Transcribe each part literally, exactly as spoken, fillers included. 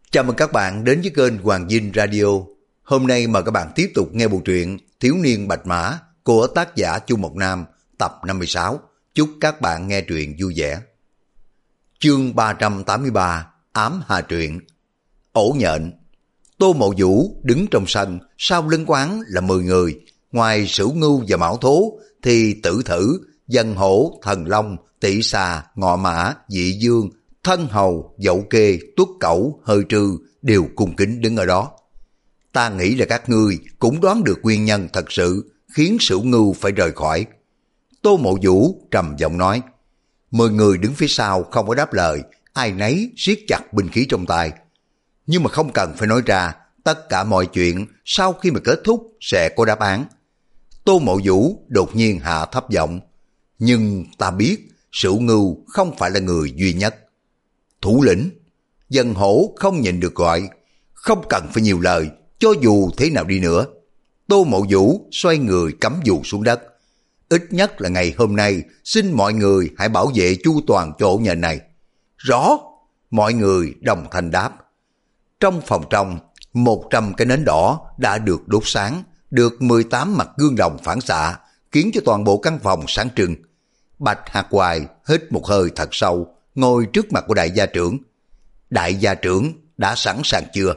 Chào mừng các bạn đến với kênh Hoàng Dinh Radio. Hôm nay mời các bạn tiếp tục nghe bộ truyện Thiếu niên Bạch Mã của tác giả Chu Mộc Nam tập năm mươi sáu. Chúc các bạn nghe truyện vui vẻ. Chương ba trăm tám mươi ba, Ám Hà Truyện. Ổ nhện. Tô Mộ Vũ đứng trong sân, sau lưng quán là mười người. Ngoài Sửu Ngưu và Mão Thố thì Tử Thử, Dân Hổ, Thần Long, Tỵ Xà, Ngọ Mã, Dị Dương, Thân Hầu, Dậu Kê, Tuất Cẩu, Hơi Trư đều cung kính đứng ở đó. Ta nghĩ là các ngươi cũng đoán được nguyên nhân thật sự khiến Sửu Ngưu phải rời khỏi. Tô Mộ Vũ trầm giọng nói. Mười người đứng phía sau không có đáp lời, ai nấy siết chặt binh khí trong tay. Nhưng mà không cần phải nói ra, tất cả mọi chuyện sau khi mà kết thúc sẽ có đáp án. Tô Mộ Vũ đột nhiên hạ thấp giọng. Nhưng ta biết Sửu Ngưu không phải là người duy nhất. Thủ lĩnh. Dân Hổ không nhìn được gọi. Không cần phải nhiều lời, cho dù thế nào đi nữa. Tô Mộ Vũ xoay người cắm dù xuống đất. Ít nhất là ngày hôm nay, xin mọi người hãy bảo vệ chu toàn chỗ nhện này. Rõ. Mọi người đồng thanh đáp. Trong phòng trong, một trăm cái nến đỏ đã được đốt sáng, được mười tám mặt gương đồng phản xạ, khiến cho toàn bộ căn phòng sáng trưng. Bạch Hạc Hoài hít một hơi thật sâu, ngồi trước mặt của đại gia trưởng. Đại gia trưởng đã sẵn sàng chưa?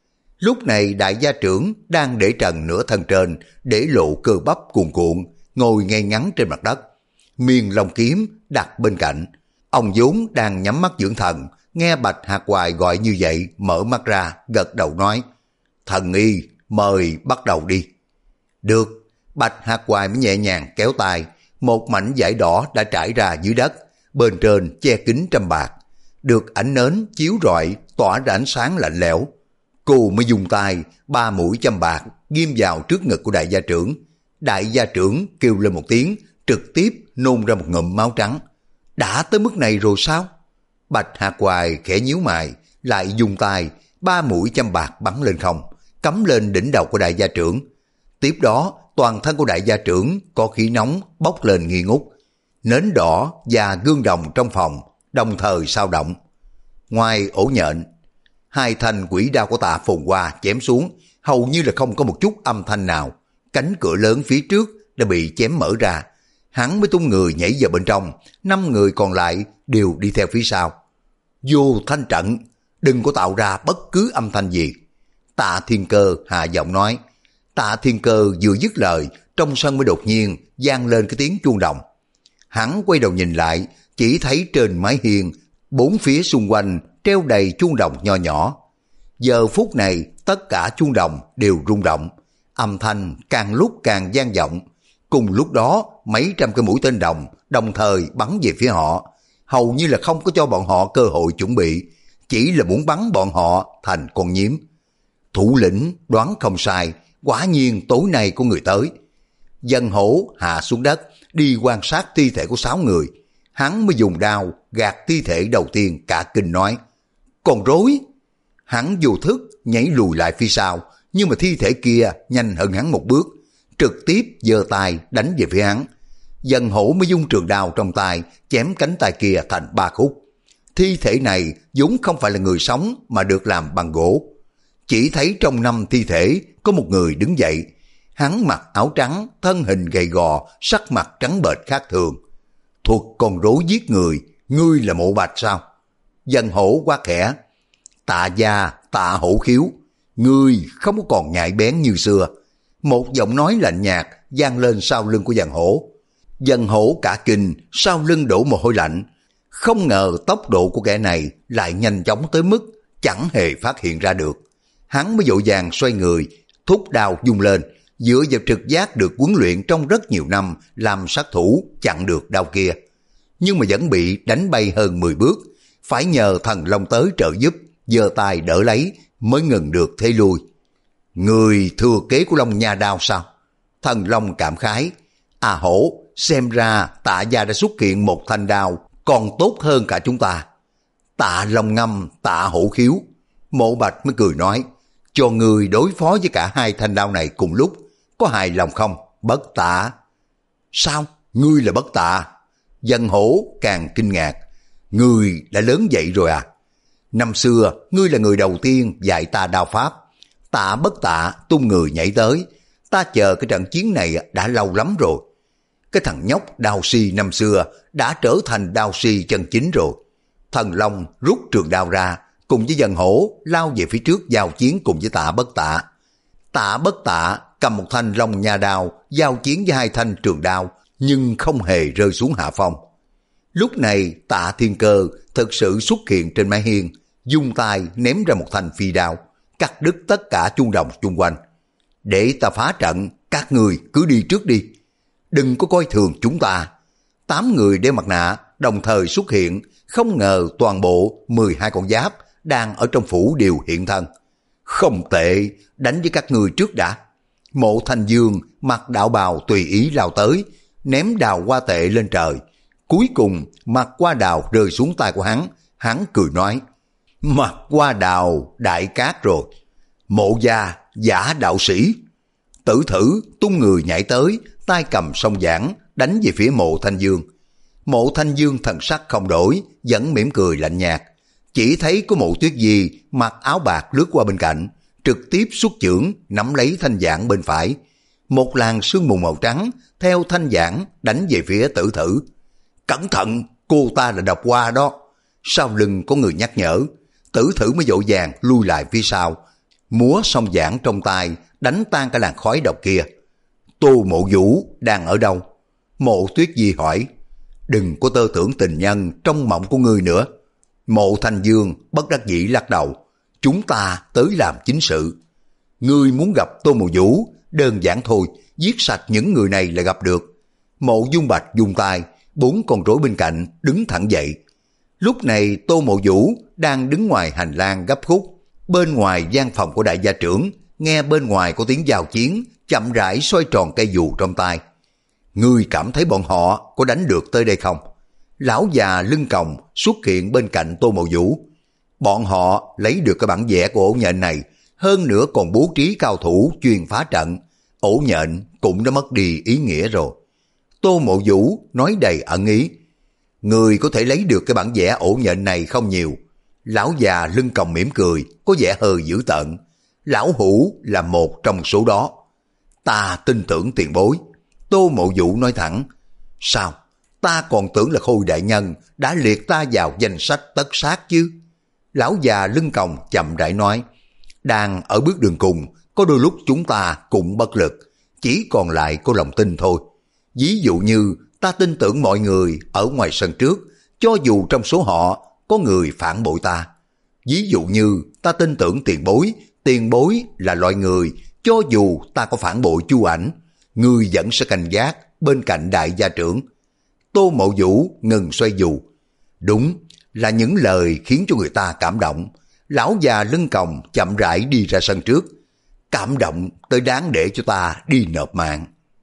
Lúc này đại gia trưởng đang để trần nửa thân trên, để lộ cơ bắp cuồn cuộn, ngồi ngay ngắn trên mặt đất. Miên Long kiếm đặt bên cạnh. Ông vốn đang nhắm mắt dưỡng thần, nghe Bạch Hạc Hoài gọi như vậy, mở mắt ra, gật đầu nói. Thần y, mời bắt đầu đi. Được. Bạch Hạc Hoài mới nhẹ nhàng kéo tay. Một mảnh vải đỏ đã trải ra dưới đất, bên trên che kín trăm bạc, được ánh nến chiếu rọi tỏa ra ánh sáng lạnh lẽo. Cô mới dùng tay ba mũi châm bạc ghim vào trước ngực của đại gia trưởng. Đại gia trưởng kêu lên một tiếng, trực tiếp nôn ra một ngụm máu trắng. Đã tới mức này rồi sao? Bạch Hạc Hoài khẽ nhíu mày, lại dùng tay ba mũi châm bạc bắn lên không, cắm lên đỉnh đầu của đại gia trưởng. Tiếp đó toàn thân của đại gia trưởng có khí nóng bốc lên nghi ngút. Nến đỏ và gương đồng trong phòng đồng thời sao động. Ngoài ổ nhện, hai thanh quỷ đao của Tạ Phồn Hoa chém xuống, hầu như là không có một chút âm thanh nào. Cánh cửa lớn phía trước đã bị chém mở ra. Hắn mới tung người nhảy vào bên trong, năm người còn lại đều đi theo phía sau. Vô thanh trận, đừng có tạo ra bất cứ âm thanh gì. Tạ Thiên Cơ hạ giọng nói. Tạ Thiên Cơ vừa dứt lời, trong sân mới đột nhiên vang lên cái tiếng chuông đồng. Hắn quay đầu nhìn lại, chỉ thấy trên mái hiên, bốn phía xung quanh treo đầy chuông đồng nho nhỏ. Giờ phút này, tất cả chuông đồng đều rung động, âm thanh càng lúc càng vang vọng. Cùng lúc đó, mấy trăm cái mũi tên đồng đồng thời bắn về phía họ, hầu như là không có cho bọn họ cơ hội chuẩn bị, chỉ là muốn bắn bọn họ thành con nhím. Thủ lĩnh đoán không sai, quả nhiên tối nay có người tới. Dân Hổ hạ xuống đất, đi quan sát thi thể của sáu người. Hắn mới dùng đao gạt thi thể đầu tiên, cả kinh nói. Còn rối. Hắn vô thức nhảy lùi lại phía sau, nhưng mà thi thể kia nhanh hơn hắn một bước, trực tiếp giơ tay đánh về phía hắn. Dân Hổ mới dung trường đao trong tay, chém cánh tay kia thành ba khúc. Thi thể này vốn không phải là người sống mà được làm bằng gỗ. Chỉ thấy trong năm thi thể có một người đứng dậy. Hắn mặc áo trắng, thân hình gầy gò, sắc mặt trắng bệch khác thường. Thuật con rối giết người, ngươi là Mộ Bạch sao? Dân Hổ quá khẽ. Tạ gia, Tạ Hổ Khiếu, ngươi không có còn nhạy bén như xưa. Một giọng nói lạnh nhạt vang lên sau lưng của Dân Hổ. Dân Hổ cả kinh, sau lưng đổ mồ hôi lạnh. Không ngờ tốc độ của kẻ này lại nhanh chóng tới mức chẳng hề phát hiện ra được. Hắn mới vội vàng xoay người, thúc đao vung lên, dựa vào trực giác được huấn luyện trong rất nhiều năm làm sát thủ chặn được đao kia. Nhưng mà vẫn bị đánh bay hơn mười bước, phải nhờ Thần Long tới trợ giúp, giơ tay đỡ lấy mới ngừng được thế lui. Người thừa kế của Long Nha đao sao? Thần Long cảm khái. À Hổ, xem ra Tạ gia đã xuất hiện một thanh đao còn tốt hơn cả chúng ta. Tạ Long Ngâm, Tạ Hổ Khiếu. Mộ Bạch mới cười nói, cho người đối phó với cả hai thanh đao này cùng lúc, có hài lòng không? Bất Tạ. Sao? Ngươi là Bất Tạ? Dân Hổ càng kinh ngạc. Ngươi đã lớn vậy rồi à? Năm xưa, ngươi là người đầu tiên dạy ta đao pháp. Tạ Bất Tạ tung người nhảy tới. Ta chờ cái trận chiến này đã lâu lắm rồi. Cái thằng nhóc đao si năm xưa đã trở thành đao si chân chính rồi. Thần Long rút trường đao ra, cùng với Dân Hổ lao về phía trước giao chiến cùng với Tạ Bất Tạ. Tạ Bất Tạ cầm một thanh long nha đao giao chiến với hai thanh trường đao, nhưng không hề rơi xuống hạ phong. Lúc này Tạ Thiên Cơ thực sự xuất hiện trên mái hiên, dung tay ném ra một thanh phi đao, cắt đứt tất cả chuông đồng chung quanh. Để ta phá trận, các người cứ đi trước đi. Đừng có coi thường chúng ta. Tám người đeo mặt nạ đồng thời xuất hiện, không ngờ toàn bộ mười hai con giáp đang ở trong phủ đều hiện thân. Không tệ, đánh với các người trước đã. Mộ Thanh Dương mặc đạo bào tùy ý lao tới, ném đào hoa tệ lên trời. Cuối cùng mặt hoa đào rơi xuống tay của hắn, hắn cười nói: Mặt hoa đào đại cát rồi. Mộ gia giả đạo sĩ. Tử Thử tung người nhảy tới, tay cầm song giảng đánh về phía Mộ Thanh Dương. Mộ Thanh Dương thần sắc không đổi, vẫn mỉm cười lạnh nhạt. Chỉ thấy có Mộ Tuyết Di mặc áo bạc lướt qua bên cạnh, trực tiếp xuất chưởng nắm lấy thanh giảng bên phải. Một làn sương mù màu trắng theo thanh giảng đánh về phía Tử Thử. Cẩn thận, cô ta là độc hoa đó. Sau lưng có người nhắc nhở, Tử Thử mới vội vàng lui lại phía sau, múa song giảng trong tay đánh tan cái làn khói độc kia. Tô Mộ Vũ đang ở đâu? Mộ Tuyết Di hỏi. Đừng có tơ tưởng tình nhân trong mộng của ngươi nữa. Mộ Thanh Dương bất đắc dĩ lắc đầu. Chúng ta tới làm chính sự. Ngươi muốn gặp Tô Mộ Vũ, đơn giản thôi, giết sạch những người này là gặp được. Mộ Dung Bạch dùng tay, bốn con rối bên cạnh đứng thẳng dậy. Lúc này Tô Mộ Vũ đang đứng ngoài hành lang gấp khúc. Bên ngoài gian phòng của đại gia trưởng, nghe bên ngoài có tiếng giao chiến, chậm rãi xoay tròn cây dù trong tay. Ngươi cảm thấy bọn họ có đánh được tới đây không? Lão già lưng còng xuất hiện bên cạnh Tô Mộ Vũ. Bọn họ lấy được cái bản vẽ của ổ nhện này, hơn nữa còn bố trí cao thủ chuyên phá trận. Ổ nhện cũng đã mất đi ý nghĩa rồi. Tô Mộ Vũ nói đầy ẩn ý. Người có thể lấy được cái bản vẽ ổ nhện này không nhiều. Lão già lưng còng mỉm cười, có vẻ hơi dữ tợn. Lão Hủ là một trong số đó. Ta tin tưởng tiền bối. Tô Mộ Vũ nói thẳng. Sao? Ta còn tưởng là Khôi đại nhân đã liệt ta vào danh sách tất sát chứ. Lão già lưng còng chậm rãi nói. Đang ở bước đường cùng, có đôi lúc chúng ta cũng bất lực, chỉ còn lại có lòng tin thôi. Ví dụ như ta tin tưởng mọi người ở ngoài sân trước, cho dù trong số họ có người phản bội ta. Ví dụ như ta tin tưởng tiền bối, tiền bối là loại người, cho dù ta có phản bội Chu Ảnh, người vẫn sẽ canh gác bên cạnh đại gia trưởng. Tô Mộ Vũ ngừng xoay dù. Đúng, là những lời khiến cho người ta cảm động. Lão già lưng còng chậm rãi đi ra sân trước. Cảm động tới đáng để cho ta đi nộp mạng.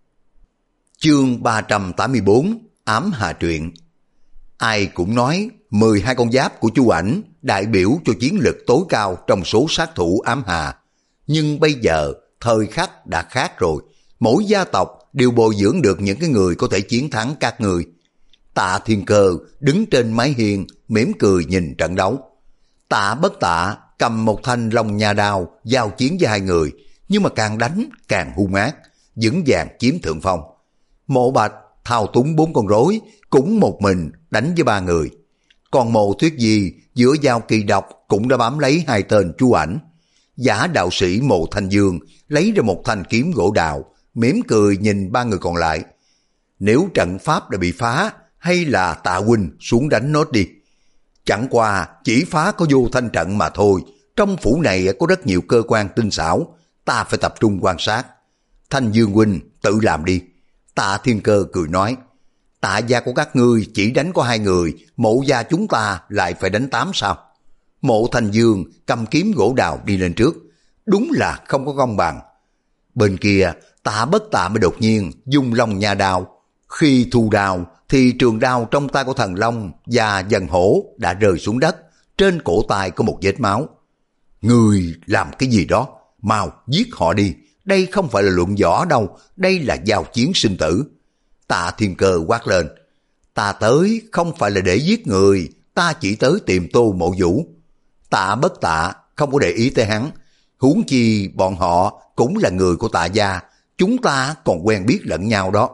Chương ba trăm tám mươi bốn, Ám Hà Truyện. Ai cũng nói mười hai con giáp của Chu Ảnh đại biểu cho chiến lực tối cao trong số sát thủ ám hà. Nhưng bây giờ thời khắc đã khác rồi. Mỗi gia tộc đều bồi dưỡng được những cái người có thể chiến thắng các người. Tạ Thiên Cơ đứng trên mái hiên mỉm cười nhìn trận đấu. Tạ Bất Tạ cầm một thanh long nha đao giao chiến với hai người, nhưng mà càng đánh càng hung ác, vững vàng chiếm thượng phong. Mộ Bạch thao túng bốn con rối, cũng một mình đánh với ba người. Còn Mộ Tuyết Di giữa giao kỳ độc cũng đã bám lấy hai tên Chu Ảnh. Giả đạo sĩ Mộ Thanh Dương lấy ra một thanh kiếm gỗ đào, mỉm cười nhìn ba người còn lại. Nếu trận pháp đã bị phá, hay là Tạ huynh xuống đánh nốt đi. Chẳng qua chỉ phá có vô thanh trận mà thôi. Trong phủ này có rất nhiều cơ quan tinh xảo, ta phải tập trung quan sát. Thanh Dương huynh tự làm đi. Tạ Thiên Cơ cười nói. Tạ gia của các ngươi chỉ đánh có hai người, Mộ gia chúng ta lại phải đánh tám sao? Mộ Thanh Dương cầm kiếm gỗ đào đi lên trước. Đúng là không có công bằng. Bên kia Tạ Bất Tạ mới đột nhiên dùng long nha đao. Khi thu đao thì trường đao trong tay của Thần Long và Dân Hổ đã rơi xuống đất. Trên cổ tay có một vết máu. Người làm cái gì đó? Mau giết họ đi. Đây không phải là luận võ đâu, đây là giao chiến sinh tử. Tạ Thiên Cơ quát lên. Ta tới không phải là để giết người, ta chỉ tới tìm Tô Mộ Vũ. Tạ Bất Tạ không có để ý tới hắn, huống chi bọn họ cũng là người của Tạ gia, chúng ta còn quen biết lẫn nhau đó.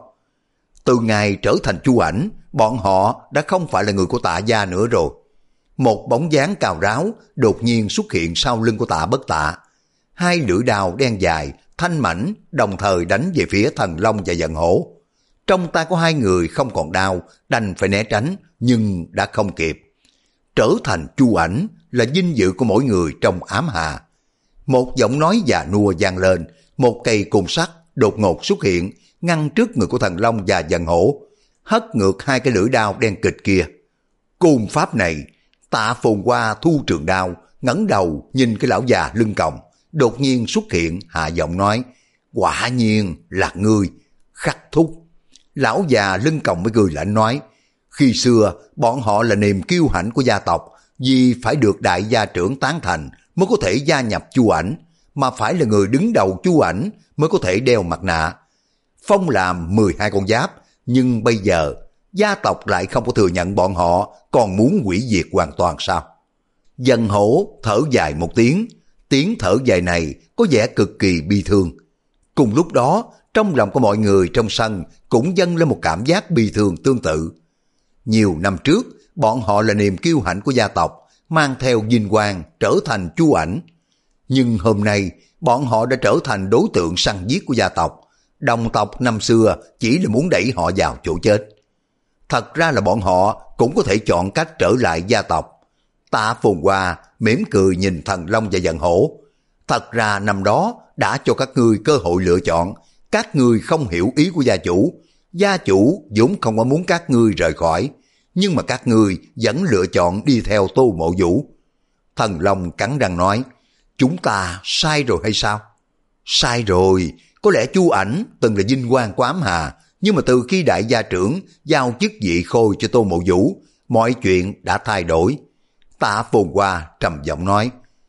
Từ ngày trở thành Chu Ảnh, bọn họ đã không phải là người của Tạ gia nữa rồi. Một bóng dáng cao ráo đột nhiên xuất hiện sau lưng của Tạ Bất Tạ. Hai lưỡi đao đen dài, thanh mảnh đồng thời đánh về phía Thần Long và Dần Hổ. Trong tay của hai người không còn đao, đành phải né tránh, nhưng đã không kịp. Trở thành Chu Ảnh là vinh dự của mỗi người trong ám hà. Một giọng nói già nua vang lên, một cây côn sắt đột ngột xuất hiện, ngăn trước người của Thần Long và Dần Hổ, hất ngược hai cái lưỡi đao đen kịch kia. Côn pháp này, Tạ Phồn Hoa thu trường đao, ngẩng đầu nhìn cái lão già lưng còng, đột nhiên xuất hiện hạ giọng nói, quả nhiên là ngươi, Khắc Thúc. Lão già lưng còng mới cười lạnh nói, khi xưa bọn họ là niềm kiêu hãnh của gia tộc, vì phải được đại gia trưởng tán thành mới có thể gia nhập Chu Ảnh, mà phải là người đứng đầu Chu Ảnh mới có thể đeo mặt nạ. Phong làm mười hai con giáp, nhưng bây giờ gia tộc lại không có thừa nhận bọn họ, còn muốn hủy diệt hoàn toàn sao? Dần Hổ thở dài một tiếng, tiếng thở dài này có vẻ cực kỳ bi thương. Cùng lúc đó, trong lòng của mọi người trong sân cũng dâng lên một cảm giác bi thương tương tự. Nhiều năm trước, bọn họ là niềm kiêu hãnh của gia tộc, mang theo vinh quang trở thành Chu Ảnh. Nhưng hôm nay, bọn họ đã trở thành đối tượng săn giết của gia tộc. Đồng tộc năm xưa chỉ là muốn đẩy họ vào chỗ chết. Thật ra là bọn họ cũng có thể chọn cách trở lại gia tộc. Tạ Phồn Hoa mỉm cười nhìn Thần Long và Dần Hổ. Thật ra năm đó đã cho các ngươi cơ hội lựa chọn, các ngươi không hiểu ý của gia chủ. Gia chủ vốn không có muốn các ngươi rời khỏi, nhưng mà các ngươi vẫn lựa chọn đi theo Tô Mộ Vũ. Thần Long cắn răng nói, chúng ta sai rồi hay sao? Sai rồi, có lẽ Chu Ảnh từng là vinh quang của ám hà, nhưng mà từ khi đại gia trưởng giao chức vị khôi cho Tô Mộ Vũ, mọi chuyện đã thay đổi. Tạ Phồn Hoa trầm giọng nói,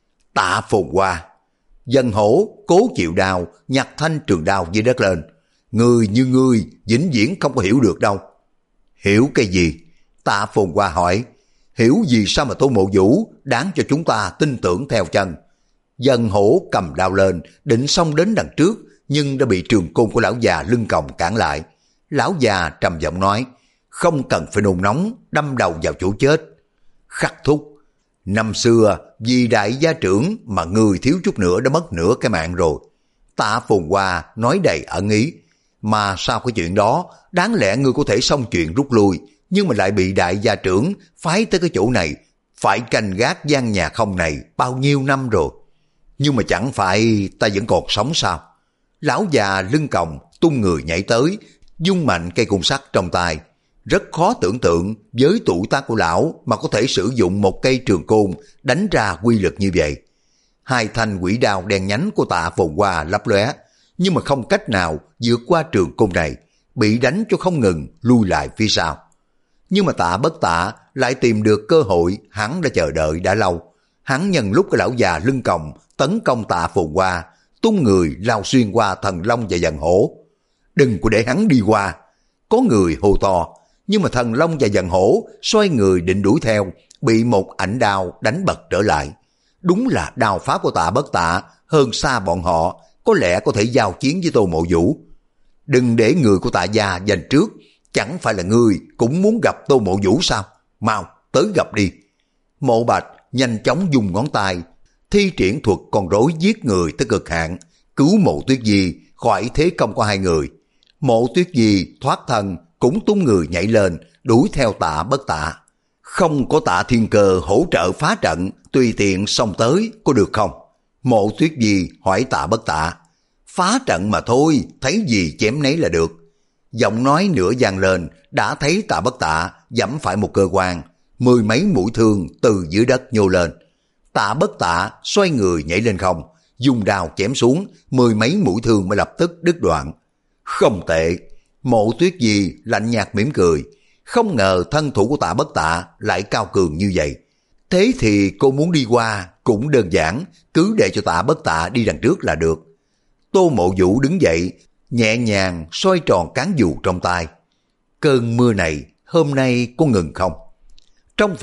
Tạ Phồn Hoa. Dần Hổ cố chịu đau, nhặt thanh trường đao dưới đất lên. Người như ngươi vĩnh viễn không có hiểu được đâu. Hiểu cái gì? Tạ Phồn Hoa hỏi. Hiểu gì sao mà Tô Mộ Vũ đáng cho chúng ta tin tưởng theo chân? Dần Hổ cầm đao lên, định xông đến đằng trước, nhưng đã bị trường côn của lão già lưng còng cản lại. Lão già trầm giọng nói, không cần phải nôn nóng, đâm đầu vào chỗ chết. Khắc Thúc, năm xưa vì đại gia trưởng mà người thiếu chút nữa đã mất nửa cái mạng rồi. Tạ Phồn Hoa nói đầy ẩn ý, mà sau cái chuyện đó, đáng lẽ ngươi có thể xong chuyện rút lui, nhưng mà lại bị đại gia trưởng phái tới cái chỗ này, phải canh gác gian nhà không này bao nhiêu năm rồi. Nhưng mà chẳng phải ta vẫn còn sống sao? Lão già lưng còng tung người nhảy tới, vung mạnh cây côn sắt trong tay. Rất khó tưởng tượng với tuổi tác của lão mà có thể sử dụng một cây trường côn đánh ra quy lực như vậy. Hai thanh quỷ đao đen nhánh của Tạ Phồn Hoa lấp lóe, nhưng mà không cách nào vượt qua trường côn này, bị đánh cho không ngừng lui lại phía sau. Nhưng mà Tạ Bất Tạ lại tìm được cơ hội hắn đã chờ đợi đã lâu. Hắn nhân lúc cái lão già lưng còng tấn công Tạ Phồn Hoa, tung người lao xuyên qua Thần Long và Dần Hổ. Đừng có để hắn đi qua. Có người hô to, nhưng mà Thần Long và Dần Hổ xoay người định đuổi theo, bị một ảnh đao đánh bật trở lại. Đúng là đao pháp của Tạ Bất Tạ hơn xa bọn họ, có lẽ có thể giao chiến với Tô Mộ Vũ. Đừng để người của Tạ gia giành trước, chẳng phải là ngươi cũng muốn gặp Tô Mộ Vũ sao? Mau, tới gặp đi. Mộ Bạch nhanh chóng dùng ngón tay, thi triển thuật con rối giết người tới cực hạn, cứu Mộ Tuyết Di khỏi thế công của hai người. Mộ Tuyết Di thoát thân cũng tung người nhảy lên, đuổi theo Tạ Bất Tạ. Không có Tạ Thiên Cơ hỗ trợ phá trận, tùy tiện xông tới có được không? Mộ Tuyết Di hỏi Tạ Bất Tạ. Phá trận mà thôi, thấy gì chém nấy là được. Giọng nói nửa vang lên, đã thấy Tạ Bất Tạ giẫm phải một cơ quan, mười mấy mũi thương từ dưới đất nhô lên. Tạ Bất Tạ xoay người nhảy lên không, dùng đao chém xuống, mười mấy mũi thương mới lập tức đứt đoạn. Không tệ. Mộ Tuyết Di lạnh nhạt mỉm cười, không ngờ thân thủ của Tạ Bất Tạ lại cao cường như vậy. Thế thì cô muốn đi qua cũng đơn giản, cứ để cho Tạ Bất Tạ đi đằng trước là được. Tô Mộ Vũ đứng dậy, nhẹ nhàng xoay tròn cán dù trong tay. Cơn mưa này hôm nay có ngừng không? Trong phòng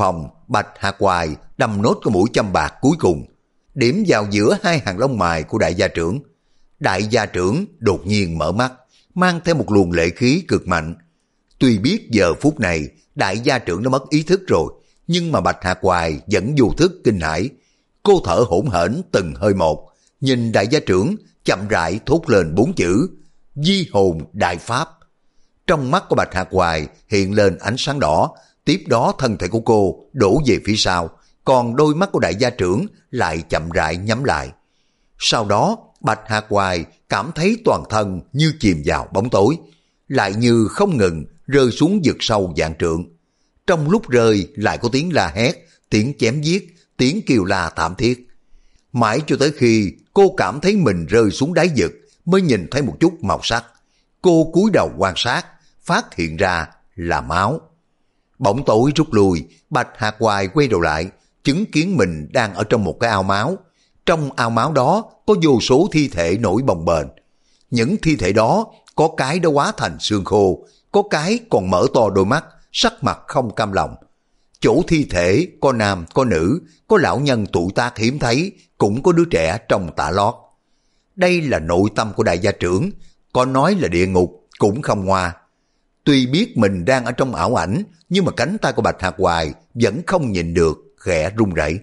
Bạch Hạc Hoài đâm nốt cái mũi châm bạc cuối cùng, điểm vào giữa hai hàng lông mày của đại gia trưởng. Đại gia trưởng đột nhiên mở mắt, mang theo một luồng lệ khí cực mạnh. Tuy biết giờ phút này đại gia trưởng đã mất ý thức rồi, nhưng mà Bạch Hạc Hoài vẫn vô thức kinh hãi. Cô thở hổn hển từng hơi một, nhìn đại gia trưởng chậm rãi thốt lên bốn chữ Di Hồn Đại Pháp. Trong mắt của Bạch Hạc Hoài hiện lên ánh sáng đỏ, tiếp đó thân thể của cô đổ về phía sau, còn đôi mắt của đại gia trưởng lại chậm rãi nhắm lại. Sau đó Bạch Hạc Hoài cảm thấy toàn thân như chìm vào bóng tối, lại như không ngừng rơi xuống vực sâu vạn trượng. Trong lúc rơi lại có tiếng la hét, tiếng chém giết, tiếng kêu la thảm thiết. Mãi cho tới khi cô cảm thấy mình rơi xuống đáy vực mới nhìn thấy một chút màu sắc. Cô cúi đầu quan sát, phát hiện ra là máu. Bóng tối rút lui, Bạch Hạc Hoài quay đầu lại, chứng kiến mình đang ở trong một cái ao máu. Trong ao máu đó có vô số thi thể nổi bồng bềnh. Những thi thể đó có cái đã hóa thành xương khô, có cái còn mở to đôi mắt, sắc mặt không cam lòng. Chỗ thi thể có nam, có nữ, có lão nhân tuổi tác hiếm thấy, cũng có đứa trẻ trong tả lót. Đây là nội tâm của đại gia trưởng, có nói là địa ngục cũng không ngoa. Tuy biết mình đang ở trong ảo ảnh, nhưng mà cánh tay của Bạch Hạc Hoài vẫn không nhịn được, khẽ run rẩy.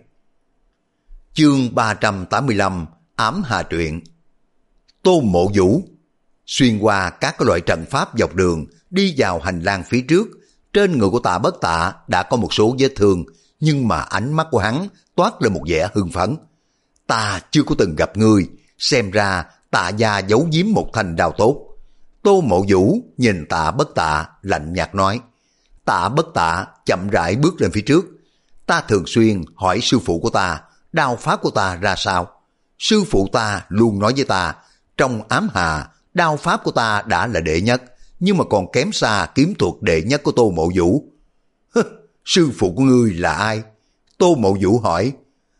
Chương ba trăm tám mươi lăm, Ám Hà Truyện. Tô Mộ Vũ xuyên qua các cái loại trận pháp dọc đường, đi vào hành lang phía trước. Trên người của Tạ Bất Tạ đã có một số vết thương, nhưng mà ánh mắt của hắn toát lên một vẻ hưng phấn. Ta chưa có từng gặp ngươi, xem ra Tạ gia giấu giếm một thanh đao tốt. Tô Mộ Vũ nhìn Tạ Bất Tạ lạnh nhạt nói. Tạ Bất Tạ chậm rãi bước lên phía trước. Ta thường xuyên hỏi sư phụ của ta, đao pháp của ta ra sao. Sư phụ ta luôn nói với ta, trong ám hà, đao pháp của ta đã là đệ nhất, nhưng mà còn kém xa kiếm thuật đệ nhất của Tô Mộ Vũ. Hứ, sư phụ của ngươi là ai? Tô Mộ Vũ hỏi.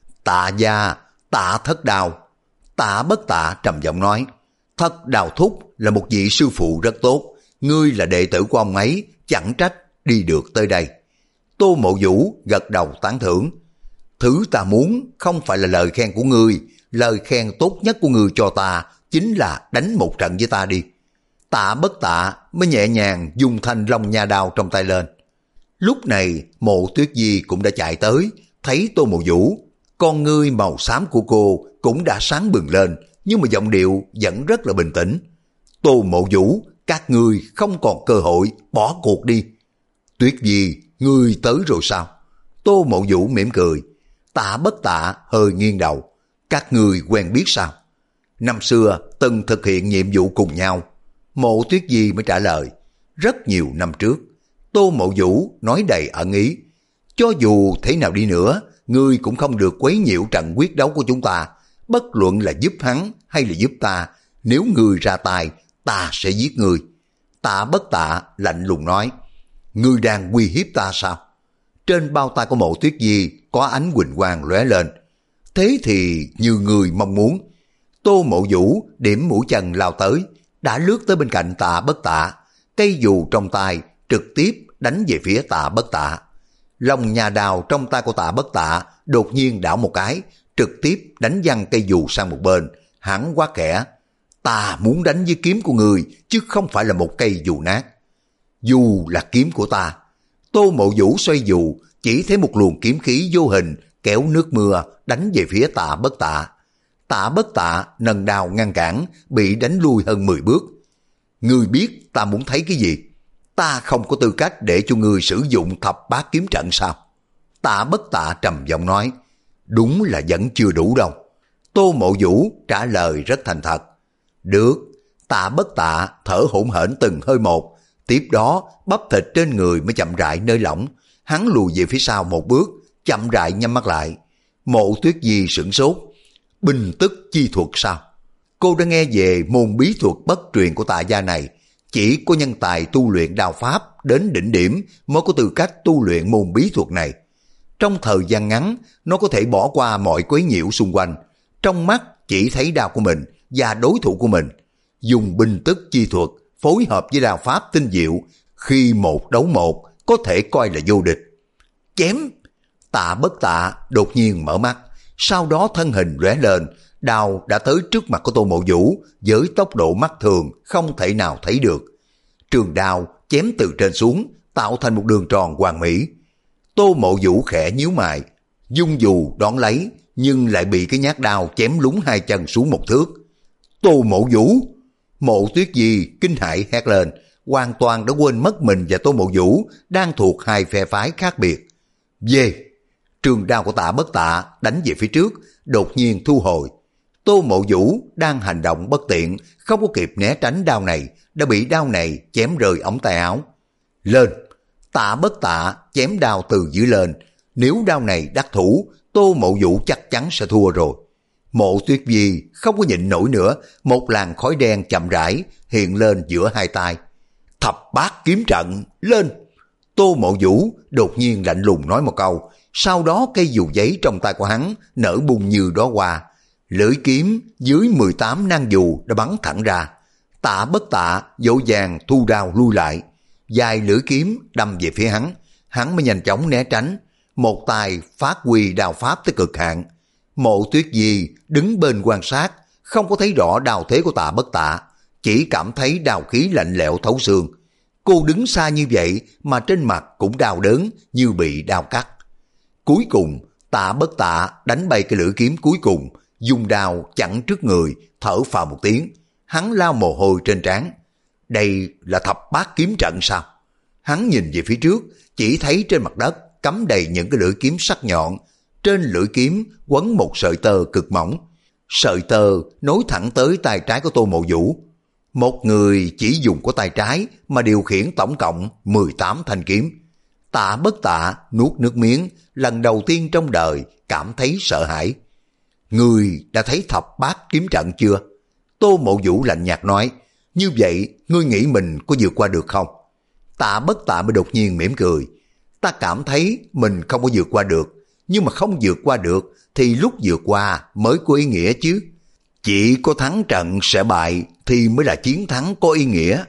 Tạ gia, Tạ Thất Đao. Tạ Bất Tạ trầm giọng nói. Thất Đao thúc là một vị sư phụ rất tốt, ngươi là đệ tử của ông ấy, chẳng trách đi được tới đây. Tô Mộ Vũ gật đầu tán thưởng. Thứ ta muốn không phải là lời khen của ngươi, lời khen tốt nhất của ngươi cho ta chính là đánh một trận với ta đi. Tạ Bất Tạ mới nhẹ nhàng dùng thanh long nha đao trong tay lên. Lúc này Mộ Tuyết Di cũng đã chạy tới, thấy Tô Mộ Vũ, con ngươi màu xám của cô cũng đã sáng bừng lên, nhưng mà giọng điệu vẫn rất là bình tĩnh. Tô Mộ Vũ, các ngươi không còn cơ hội, bỏ cuộc đi. Tuyết Di, ngươi tới rồi sao? Tô Mộ Vũ mỉm cười. Tạ Bất Tạ hơi nghiêng đầu. Các ngươi quen biết sao? Năm xưa từng thực hiện nhiệm vụ cùng nhau. Mộ Tuyết Di mới trả lời. Rất nhiều năm trước. Tô Mộ Vũ nói đầy ẩn ý. Cho dù thế nào đi nữa, ngươi cũng không được quấy nhiễu trận quyết đấu của chúng ta. Bất luận là giúp hắn hay là giúp ta, nếu ngươi ra tay, ta sẽ giết ngươi. Tạ Bất Tạ lạnh lùng nói. Ngươi đang uy hiếp ta sao? Trên bao tay của Mộ Tuyết Di có ánh huỳnh quang lóe lên. Thế thì như người mong muốn. Tô Mộ Vũ điểm mũi chân lao tới, đã lướt tới bên cạnh Tạ Bất Tạ, cây dù trong tay trực tiếp đánh về phía Tạ Bất Tạ. Lòng nhà đào trong tay của Tạ Bất Tạ đột nhiên đảo một cái, trực tiếp đánh văng cây dù sang một bên. Hắn quát khẽ. Ta muốn đánh với kiếm của người, chứ không phải là một cây dù nát. Dù là kiếm của ta. Tô Mộ Vũ xoay dù, chỉ thấy một luồng kiếm khí vô hình kéo nước mưa đánh về phía Tạ Bất Tạ. Tạ Bất Tạ nâng đao ngăn cản, bị đánh lui hơn mười bước. Ngươi biết ta muốn thấy cái gì? Ta không có tư cách để cho ngươi sử dụng thập bát kiếm trận sao? Tạ Bất Tạ trầm giọng nói. Đúng là vẫn chưa đủ đâu. Tô Mộ Vũ trả lời rất thành thật. Được. Tạ Bất Tạ thở hổn hển từng hơi một, tiếp đó bắp thịt trên người mới chậm rãi nới lỏng. Hắn lùi về phía sau một bước, chậm rãi nhắm mắt lại. Mộ Tuyết Di sửng sốt. Bình tức chi thuật sao? Cô đã nghe về môn bí thuật bất truyền của Tạ gia này. Chỉ có nhân tài tu luyện đao pháp đến đỉnh điểm mới có tư cách tu luyện môn bí thuật này. Trong thời gian ngắn, nó có thể bỏ qua mọi quấy nhiễu xung quanh. Trong mắt chỉ thấy đao của mình và đối thủ của mình. Dùng bình tức chi thuật phối hợp với đao pháp tinh diệu, khi một đấu một có thể coi là vô địch. Chém! Tạ Bất Tạ đột nhiên mở mắt, sau đó thân hình lóe lên, đao đã tới trước mặt của Tô Mộ Vũ với tốc độ mắt thường không thể nào thấy được. Trường đao chém từ trên xuống, tạo thành một đường tròn hoàn mỹ. Tô Mộ Vũ khẽ nhíu mày, dung dù đón lấy, nhưng lại bị cái nhát đao chém lún hai chân xuống một thước. Tô Mộ Vũ! Mộ Tuyết Di kinh hãi hét lên, hoàn toàn đã quên mất mình và Tô Mộ Vũ đang thuộc hai phe phái khác biệt. Về! Trường đao của Tạ Bất Tạ đánh về phía trước, đột nhiên thu hồi. Tô Mộ Vũ đang hành động bất tiện, không có kịp né tránh đao này, đã bị đao này chém rơi ống tay áo. Lên! Tạ Bất Tạ chém đao từ dưới lên, nếu đao này đắc thủ, Tô Mộ Vũ chắc chắn sẽ thua rồi. Mộ Tuyết Di không có nhịn nổi nữa, một làn khói đen chậm rãi hiện lên giữa hai tay. Thập bát kiếm trận, lên! Tô Mộ Vũ đột nhiên lạnh lùng nói một câu, sau đó cây dù giấy trong tay của hắn nở bung như đóa hoa. Lưỡi kiếm dưới mười tám nang dù đã bắn thẳng ra. Tạ Bất Tạ dỗ dàng thu đao lui lại, dài lưỡi kiếm đâm về phía hắn, hắn mới nhanh chóng né tránh, một tay phát huy đao pháp tới cực hạn. Mộ Tuyết Di đứng bên quan sát, không có thấy rõ đao thế của Tạ Bất Tạ, chỉ cảm thấy đao khí lạnh lẽo thấu xương. Cô đứng xa như vậy mà trên mặt cũng đau đớn như bị đao cắt. Cuối cùng, Tạ Bất Tạ đánh bay cái lưỡi kiếm cuối cùng, dùng đao chặn trước người, thở phào một tiếng. Hắn lau mồ hôi trên trán. Đây là thập bát kiếm trận sao? Hắn nhìn về phía trước, chỉ thấy trên mặt đất cắm đầy những cái lưỡi kiếm sắc nhọn. Trên lưỡi kiếm quấn một sợi tơ cực mỏng. Sợi tơ nối thẳng tới tay trái của Tô Mộ Vũ. Một người chỉ dùng của tay trái mà điều khiển tổng cộng mười tám thanh kiếm. Tạ Bất Tạ nuốt nước miếng, lần đầu tiên trong đời cảm thấy sợ hãi. Ngươi đã thấy thập bát kiếm trận chưa? Tô Mộ Vũ lạnh nhạt nói, như vậy ngươi nghĩ mình có vượt qua được không? Tạ Bất Tạ mới đột nhiên mỉm cười. Ta cảm thấy mình không có vượt qua được, nhưng mà không vượt qua được thì lúc vượt qua mới có ý nghĩa chứ. Chỉ có thắng trận sẽ bại thì mới là chiến thắng có ý nghĩa.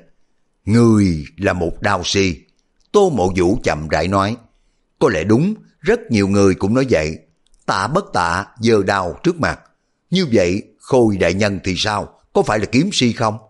Ngươi là một đao si. Tô Mộ Vũ chậm rãi nói. Có lẽ đúng, rất nhiều người cũng nói vậy. Tạ Bất Tạ giơ đao trước mặt. Như vậy Khôi đại nhân thì sao? Có phải là kiếm si không?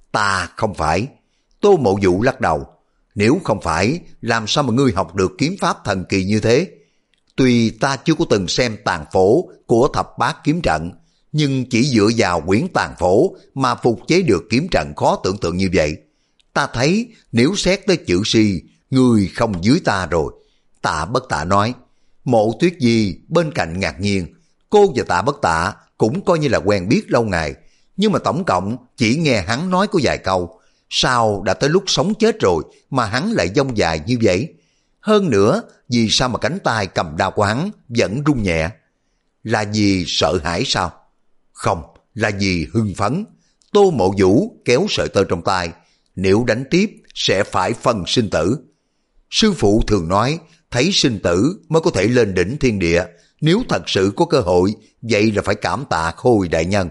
Ta không phải. Tô Mộ Vũ lắc đầu. Nếu không phải, làm sao mà ngươi học được kiếm pháp thần kỳ như thế? Tuy ta chưa có từng xem tàn phổ của thập bát kiếm trận, nhưng chỉ dựa vào quyển tàn phổ mà phục chế được kiếm trận khó tưởng tượng như vậy. Ta thấy nếu xét tới chữ si, ngươi không dưới ta rồi. Tạ Bất Tạ nói. Mộ Tuyết Di bên cạnh ngạc nhiên. Cô và Tạ Bất Tạ cũng coi như là quen biết lâu ngày, nhưng mà tổng cộng chỉ nghe hắn nói có vài câu. Sao đã tới lúc sống chết rồi mà hắn lại dông dài như vậy? Hơn nữa, vì sao mà cánh tay cầm đao của hắn vẫn rung nhẹ? Là vì sợ hãi sao? Không, là vì hưng phấn. Tô Mộ Vũ kéo sợi tơ trong tay. Nếu đánh tiếp sẽ phải phân sinh tử. Sư phụ thường nói, thấy sinh tử mới có thể lên đỉnh thiên địa. Nếu thật sự có cơ hội, vậy là phải cảm tạ Khôi đại nhân.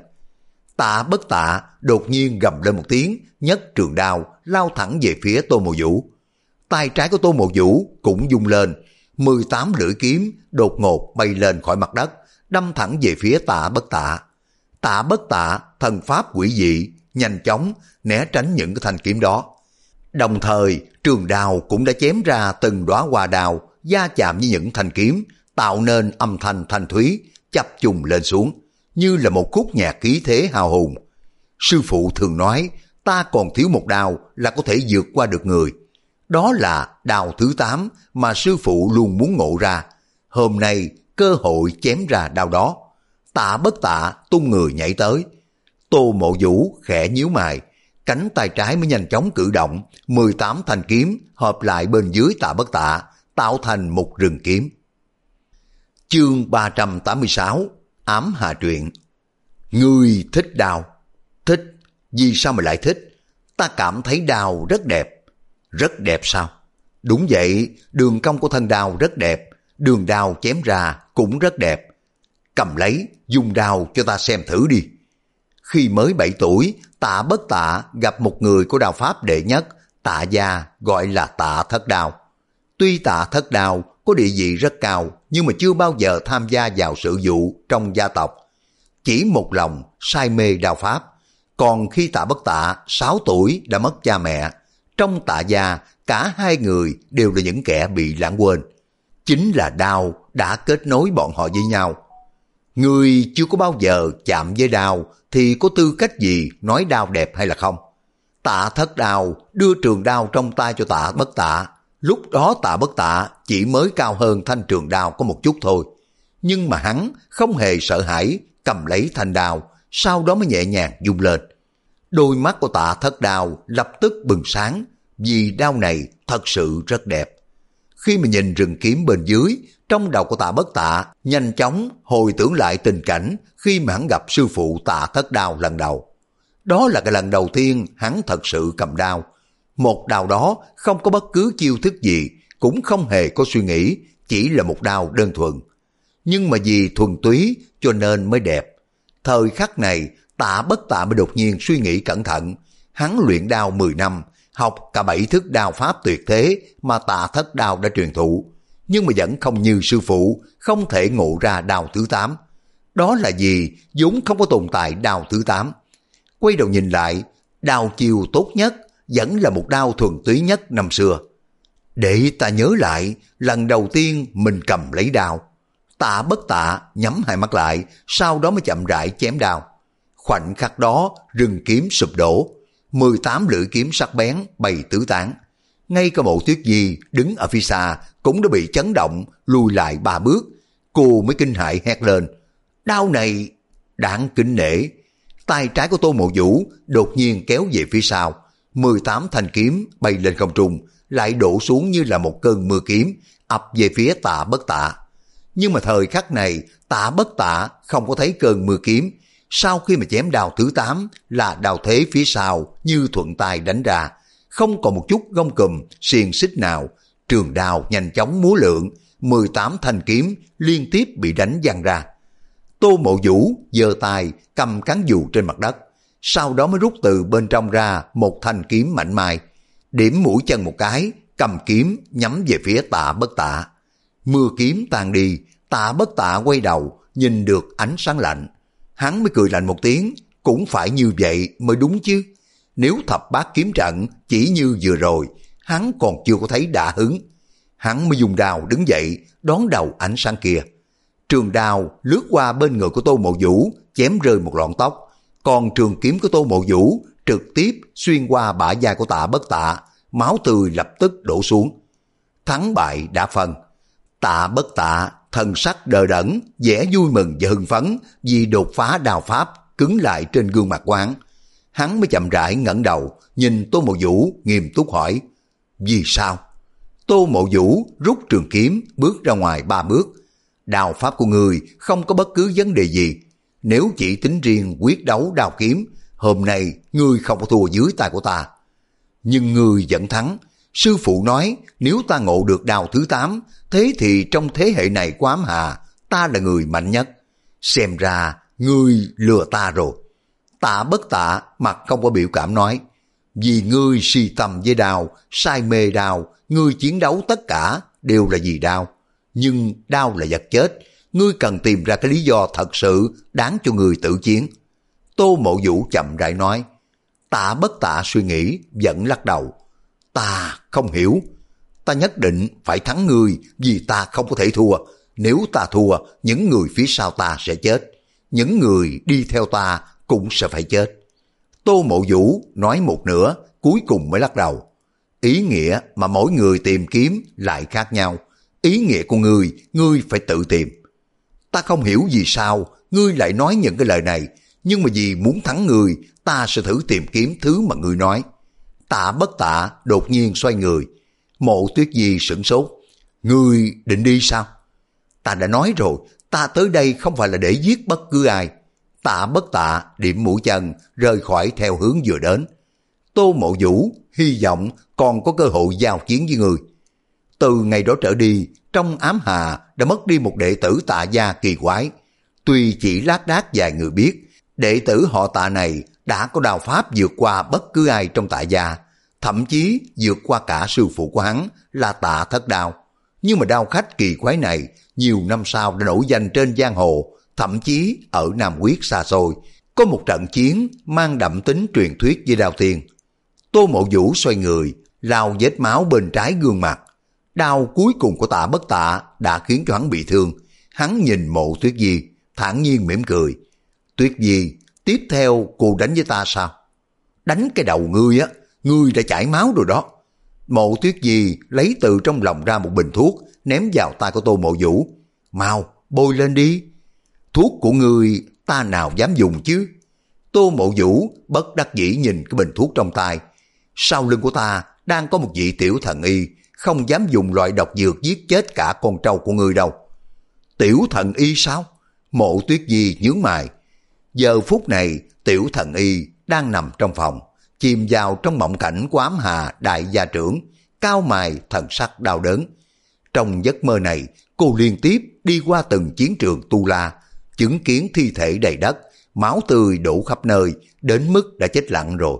Tạ Bất Tạ đột nhiên gầm lên một tiếng, nhấc trường đao lao thẳng về phía Tô Mộ Vũ. Tay trái của Tô Mộ Vũ cũng rung lên, mười tám lưỡi kiếm đột ngột bay lên khỏi mặt đất, đâm thẳng về phía Tạ Bất Tạ. Tạ Bất Tạ thần pháp quỷ dị, nhanh chóng né tránh những cái thanh kiếm đó. Đồng thời, trường đao cũng đã chém ra từng đóa hoa đào, va chạm với những thanh kiếm, tạo nên âm thanh thanh thúy, chập trùng lên xuống, như là một khúc nhạc khí thế hào hùng. Sư phụ thường nói, ta còn thiếu một đao là có thể vượt qua được người. Đó là đao thứ tám mà sư phụ luôn muốn ngộ ra. Hôm nay, cơ hội chém ra đao đó. Tạ Bất Tạ tung người nhảy tới. Tô Mộ Vũ khẽ nhíu mày, cánh tay trái mới nhanh chóng cử động, mười tám thanh kiếm hợp lại bên dưới Tạ Bất Tạ, tạo thành một rừng kiếm. Chương ba trăm tám mươi sáu, Ám Hà Truyện. Ngươi thích đao? Thích. Vì sao mà lại thích? Ta cảm thấy đao rất đẹp. Rất đẹp sao? Đúng vậy, đường cong của thân đao rất đẹp, đường đao chém ra cũng rất đẹp. Cầm lấy, dùng đao cho ta xem thử đi. Khi mới bảy tuổi, Tạ Bất Tạ gặp một người có đao pháp đệ nhất, Tạ gia gọi là Tạ Thất Đao. Tuy Tạ Thất Đao có địa vị rất cao, nhưng mà chưa bao giờ tham gia vào sự vụ trong gia tộc. Chỉ một lòng say mê đao pháp. Còn khi Tạ Bất Tạ sáu tuổi đã mất cha mẹ, trong Tạ gia cả hai người đều là những kẻ bị lãng quên. Chính là đao đã kết nối bọn họ với nhau. Người chưa có bao giờ chạm với đao thì có tư cách gì nói đao đẹp hay là không? Tạ Thất Đao đưa trường đao trong tay cho Tạ Bất Tạ. Lúc đó Tạ Bất Tạ chỉ mới cao hơn thanh trường đao có một chút thôi. Nhưng mà hắn không hề sợ hãi cầm lấy thanh đao, sau đó mới nhẹ nhàng vung lên. Đôi mắt của Tạ Thất Đao lập tức bừng sáng, vì đao này thật sự rất đẹp. Khi mà nhìn rừng kiếm bên dưới, trong đầu của Tạ Bất Tạ nhanh chóng hồi tưởng lại tình cảnh khi mà hắn gặp sư phụ Tạ Thất Đao lần đầu. Đó là cái lần đầu tiên hắn thật sự cầm đao. Một đao đó không có bất cứ chiêu thức gì, cũng không hề có suy nghĩ, chỉ là một đao đơn thuần. Nhưng mà vì thuần túy cho nên mới đẹp. Thời khắc này, Tạ Bất Tạ mới đột nhiên suy nghĩ cẩn thận. Hắn luyện đao mười năm, học cả bảy thức đao pháp tuyệt thế mà Tạ Thất Đao đã truyền thụ. Nhưng mà vẫn không như sư phụ, không thể ngộ ra đao thứ tám. Đó là vì vốn không có tồn tại đao thứ tám. Quay đầu nhìn lại, đao chiêu tốt nhất vẫn là một đao thuần túy nhất năm xưa. Để ta nhớ lại, lần đầu tiên mình cầm lấy đao. Tạ Bất Tạ nhắm hai mắt lại, sau đó mới chậm rãi chém đao. Khoảnh khắc đó, rừng kiếm sụp đổ, mười tám lưỡi kiếm sắc bén bay tứ tán. Ngay cả Mộ Tuyết Nhi đứng ở phía xa cũng đã bị chấn động, lùi lại ba bước. Cô mới kinh hãi hét lên, đao này đáng kính nể. Tay trái của Tô Mộ Vũ đột nhiên kéo về phía sau, mười tám thanh kiếm bay lên không trung, lại đổ xuống như là một cơn mưa kiếm, ập về phía Tạ Bất Tạ. Nhưng mà thời khắc này, Tạ Bất Tạ không có thấy cơn mưa kiếm. Sau khi mà chém đao thứ tám là đao thế phía sau như thuận tay đánh ra, không còn một chút gông cùm, xiềng xích nào. Trường đao nhanh chóng múa lượn, mười tám thanh kiếm liên tiếp bị đánh văng ra. Tô Mộ Vũ giơ tay cầm cán dù trên mặt đất, sau đó mới rút từ bên trong ra một thanh kiếm mảnh mai, điểm mũi chân một cái, cầm kiếm nhắm về phía Tạ Bất Tạ. Mưa kiếm tan đi, Tạ Bất Tạ quay đầu nhìn được ánh sáng lạnh, hắn mới cười lạnh một tiếng. Cũng phải như vậy mới đúng chứ. Nếu thập bát kiếm trận chỉ như vừa rồi, hắn còn chưa có thấy đã hứng. Hắn mới dùng đao đứng dậy đón đầu ánh sáng kia. Trường đao lướt qua bên người của Tô Mộ Vũ, chém rơi một lọn tóc. Còn trường kiếm của Tô Mộ Vũ trực tiếp xuyên qua bả vai của Tạ Bất Tạ, máu tươi lập tức đổ xuống. Thắng bại đã phân. Tạ Bất Tạ thần sắc đờ đẫn, vẻ vui mừng và hưng phấn vì đột phá đao pháp cứng lại trên gương mặt quán. Hắn mới chậm rãi ngẩng đầu nhìn Tô Mộ Vũ, nghiêm túc hỏi, vì sao? Tô Mộ Vũ rút trường kiếm bước ra ngoài ba bước. Đao pháp của người không có bất cứ vấn đề gì. Nếu chỉ tính riêng quyết đấu đao kiếm, hôm nay ngươi không có thua dưới tay của ta. Nhưng ngươi vẫn thắng. Sư phụ nói nếu ta ngộ được đao thứ tám, thế thì trong thế hệ này của Ám Hà, ta là người mạnh nhất. Xem ra ngươi lừa ta rồi. Tạ Bất Tạ mặt không có biểu cảm nói, vì ngươi si tâm với đao, say mê đao, ngươi chiến đấu tất cả đều là vì đao. Nhưng đao là vật chết, ngươi cần tìm ra cái lý do thật sự đáng cho ngươi tự chiến. Tô Mộ Vũ chậm rãi nói. Tạ Bất Tạ suy nghĩ, vẫn lắc đầu. Ta không hiểu. Ta nhất định phải thắng ngươi vì ta không có thể thua. Nếu ta thua, những người phía sau ta sẽ chết. Những người đi theo ta cũng sẽ phải chết. Tô Mộ Vũ nói một nửa, cuối cùng mới lắc đầu. Ý nghĩa mà mỗi người tìm kiếm lại khác nhau. Ý nghĩa của ngươi, ngươi phải tự tìm. Ta không hiểu vì sao ngươi lại nói những cái lời này, nhưng mà vì muốn thắng ngươi, ta sẽ thử tìm kiếm thứ mà ngươi nói. Tạ Bất Tạ đột nhiên xoay người. Mộ Tuyết Nhi sửng sốt. Ngươi định đi sao? Ta đã nói rồi, ta tới đây không phải là để giết bất cứ ai. Tạ Bất Tạ điểm mũi chân rời khỏi theo hướng vừa đến. Tô Mộ Vũ hy vọng còn có cơ hội giao chiến với người. Từ ngày đó trở đi, trong Ám Hà đã mất đi một đệ tử Tạ gia kỳ quái. Tuy chỉ lác đác vài người biết, đệ tử họ Tạ này đã có đao pháp vượt qua bất cứ ai trong Tạ gia, thậm chí vượt qua cả sư phụ của hắn là Tạ Thất Đao. Nhưng mà đao khách kỳ quái này nhiều năm sau đã nổi danh trên giang hồ, thậm chí ở Nam Quyết xa xôi, có một trận chiến mang đậm tính truyền thuyết với đao tiên. Tô Mộ Vũ xoay người, lau vết máu bên trái gương mặt. Đao cuối cùng của Tạ Bất Tạ đã khiến cho hắn bị thương. Hắn nhìn Mộ Tuyết Di, thản nhiên mỉm cười. Tuyết Di, tiếp theo cô đánh với ta sao? Đánh cái đầu ngươi á, ngươi đã chảy máu rồi đó. Mộ Tuyết Di lấy từ trong lòng ra một bình thuốc, ném vào tay của Tô Mộ Vũ. Mau, bôi lên đi. Thuốc của ngươi ta nào dám dùng chứ? Tô Mộ Vũ bất đắc dĩ nhìn cái bình thuốc trong tay. Sau lưng của ta đang có một vị tiểu thần y, không dám dùng loại độc dược giết chết cả con trâu của ngươi đâu. Tiểu thần y sao? Mộ Tuyết Di nhướng mày. Giờ phút này tiểu thần y đang nằm trong phòng, chìm vào trong mộng cảnh của ám hà đại gia trưởng, cao mày thần sắc đau đớn. Trong giấc mơ này, cô liên tiếp đi qua từng chiến trường tu la, chứng kiến thi thể đầy đất, máu tươi đổ khắp nơi, đến mức đã chết lặng rồi.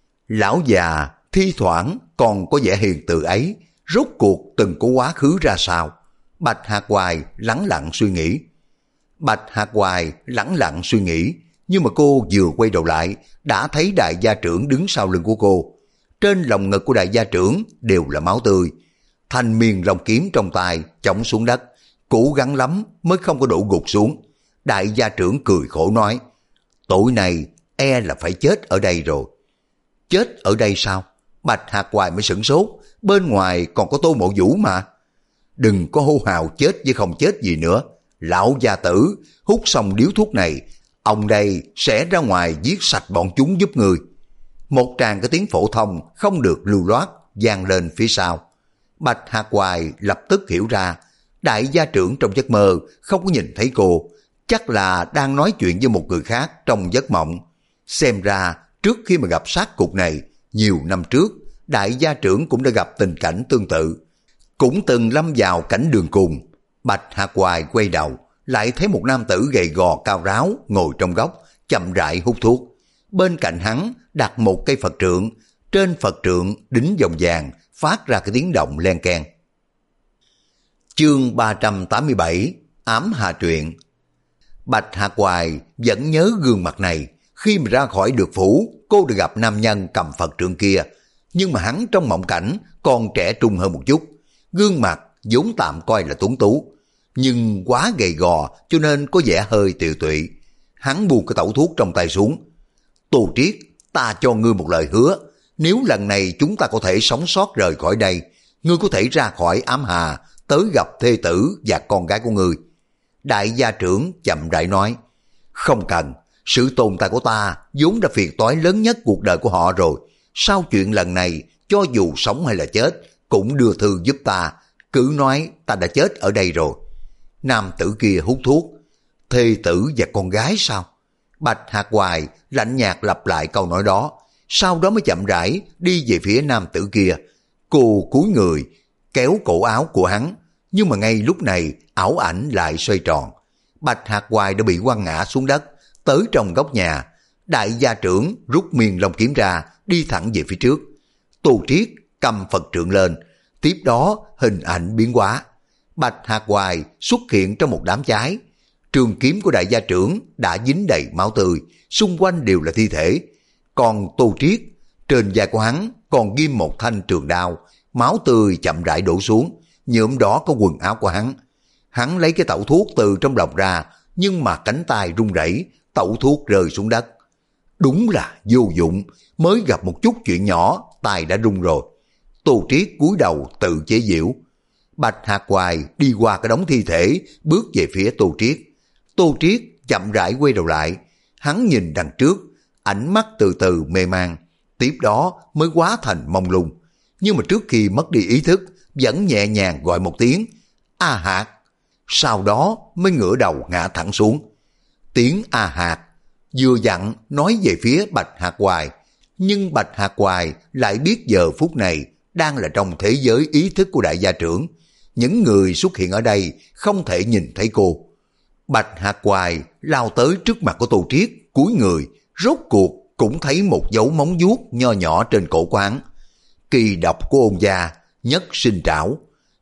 Lão già thi thoảng còn có vẻ hiền từ ấy, rốt cuộc từng có quá khứ ra sao? Bạch Hạc Hoài lẳng lặng suy nghĩ. Bạch Hạc Hoài lẳng lặng suy nghĩ, nhưng mà cô vừa quay đầu lại, đã thấy đại gia trưởng đứng sau lưng của cô. Trên lồng ngực của đại gia trưởng đều là máu tươi. Thanh miền long kiếm trong tay chổng xuống đất, cố gắng lắm mới không có đổ gục xuống. Đại gia trưởng cười khổ nói, tối nay e là phải chết ở đây rồi. Chết ở đây sao? Bạch Hạc Hoài mới sửng sốt, bên ngoài còn có Tô Mộ Vũ mà. Đừng có hô hào chết với không chết gì nữa. Lão gia tử, hút xong điếu thuốc này, ông đây sẽ ra ngoài giết sạch bọn chúng giúp người. Một tràng cái tiếng phổ thông không được lưu loát vang lên phía sau. Bạch Hạc Hoài lập tức hiểu ra, đại gia trưởng trong giấc mơ không có nhìn thấy cô, chắc là đang nói chuyện với một người khác trong giấc mộng. Xem ra trước khi mà gặp sát cục này, nhiều năm trước, đại gia trưởng cũng đã gặp tình cảnh tương tự, cũng từng lâm vào cảnh đường cùng. Bạch Hạc Hoài quay đầu, lại thấy một nam tử gầy gò cao ráo ngồi trong góc, chậm rãi hút thuốc. Bên cạnh hắn đặt một cây Phật trượng, trên Phật trượng đính vòng vàng, phát ra cái tiếng động len keng. Chương ba trăm tám mươi bảy, Ám Hà Truyện. Bạch Hạc Hoài vẫn nhớ gương mặt này, khi mà ra khỏi được phủ, cô đã gặp nam nhân cầm Phật trượng kia, nhưng mà hắn trong mộng cảnh còn trẻ trung hơn một chút, gương mặt vốn tạm coi là tuấn tú, nhưng quá gầy gò cho nên có vẻ hơi tiều tụy. Hắn buông cái tẩu thuốc trong tay xuống. Tô Triết, ta cho ngươi một lời hứa, nếu lần này chúng ta có thể sống sót rời khỏi đây, ngươi có thể ra khỏi ám hà, tới gặp thê tử và con gái của ngươi. Đại gia trưởng chậm rãi nói, không cần, sự tồn tại của ta vốn đã phiền toái lớn nhất cuộc đời của họ rồi. Sau chuyện lần này, cho dù sống hay là chết, cũng đưa thư giúp ta, cứ nói ta đã chết ở đây rồi. Nam tử kia hút thuốc, thê tử và con gái sao? Bạch Hạc Hoài lạnh nhạt lặp lại câu nói đó, sau đó mới chậm rãi đi về phía nam tử kia. Cô cúi người, kéo cổ áo của hắn, nhưng mà ngay lúc này ảo ảnh lại xoay tròn. Bạch Hạc Hoài đã bị quăng ngã xuống đất, tới trong góc nhà. Đại gia trưởng rút miên long kiếm ra, đi thẳng về phía trước. Tô Triết cầm Phật trượng lên, tiếp đó hình ảnh biến hóa. Bạch Hạc Hoài xuất hiện trong một đám cháy. Trường kiếm của đại gia trưởng đã dính đầy máu tươi, xung quanh đều là thi thể. Còn Tô Triết, trên vai của hắn còn ghim một thanh trường đao, máu tươi chậm rãi đổ xuống, nhuộm đỏ có quần áo của hắn. Hắn lấy cái tẩu thuốc từ trong lòng ra, nhưng mà cánh tay run rẩy, tẩu thuốc rơi xuống đất. Đúng là vô dụng, mới gặp một chút chuyện nhỏ, tay đã run rồi. Tô Triết cúi đầu tự chế giễu. Bạch Hạc Hoài đi qua cái đống thi thể, bước về phía Tô Triết. Tô Triết chậm rãi quay đầu lại, hắn nhìn đằng trước, ánh mắt từ từ mê man, tiếp đó mới hóa thành mông lung. Nhưng mà trước khi mất đi ý thức, vẫn nhẹ nhàng gọi một tiếng, A Hạc, sau đó mới ngửa đầu ngã thẳng xuống. Tiếng A Hạc vừa dặn nói về phía Bạch Hạc Hoài, nhưng Bạch Hạc Hoài lại biết giờ phút này đang là trong thế giới ý thức của đại gia trưởng. Những người xuất hiện ở đây không thể nhìn thấy cô. Bạch Hạc Hoài lao tới trước mặt của Tô Triết, cúi người, rốt cuộc cũng thấy một dấu móng vuốt nho nhỏ trên cổ của hắn. Kỳ độc của ôn gia, nhất sinh trảo.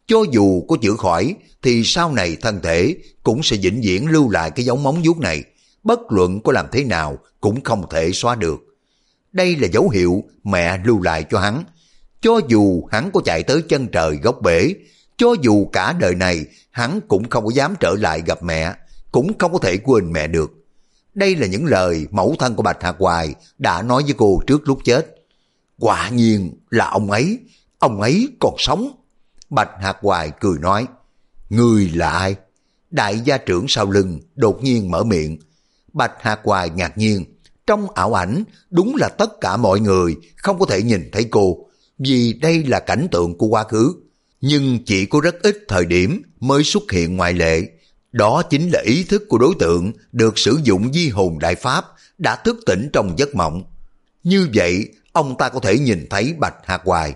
cho dù có chữa khỏi thì sau này thân thể cũng sẽ vĩnh viễn lưu lại cái dấu móng vuốt này, bất luận có làm thế nào cũng không thể xóa được. Đây là dấu hiệu mẹ lưu lại cho hắn. Cho dù hắn có chạy tới chân trời góc bể, cho dù cả đời này hắn cũng không có dám trở lại gặp mẹ, cũng không có thể quên mẹ được. Đây là những lời mẫu thân của Bạch Hạc Hoài đã nói với cô trước lúc chết. Quả nhiên là ông ấy, ông ấy còn sống. Bạch Hạc Hoài cười nói, người là ai? Đại gia trưởng sau lưng đột nhiên mở miệng. Bạch Hạc Hoài ngạc nhiên, trong ảo ảnh đúng là tất cả mọi người không có thể nhìn thấy cô, vì đây là cảnh tượng của quá khứ. Nhưng chỉ có rất ít thời điểm mới xuất hiện ngoại lệ. Đó chính là ý thức của đối tượng được sử dụng di hồn đại pháp đã thức tỉnh trong giấc mộng. Như vậy, ông ta có thể nhìn thấy Bạch Hạc Hoài.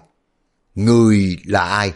Người là ai?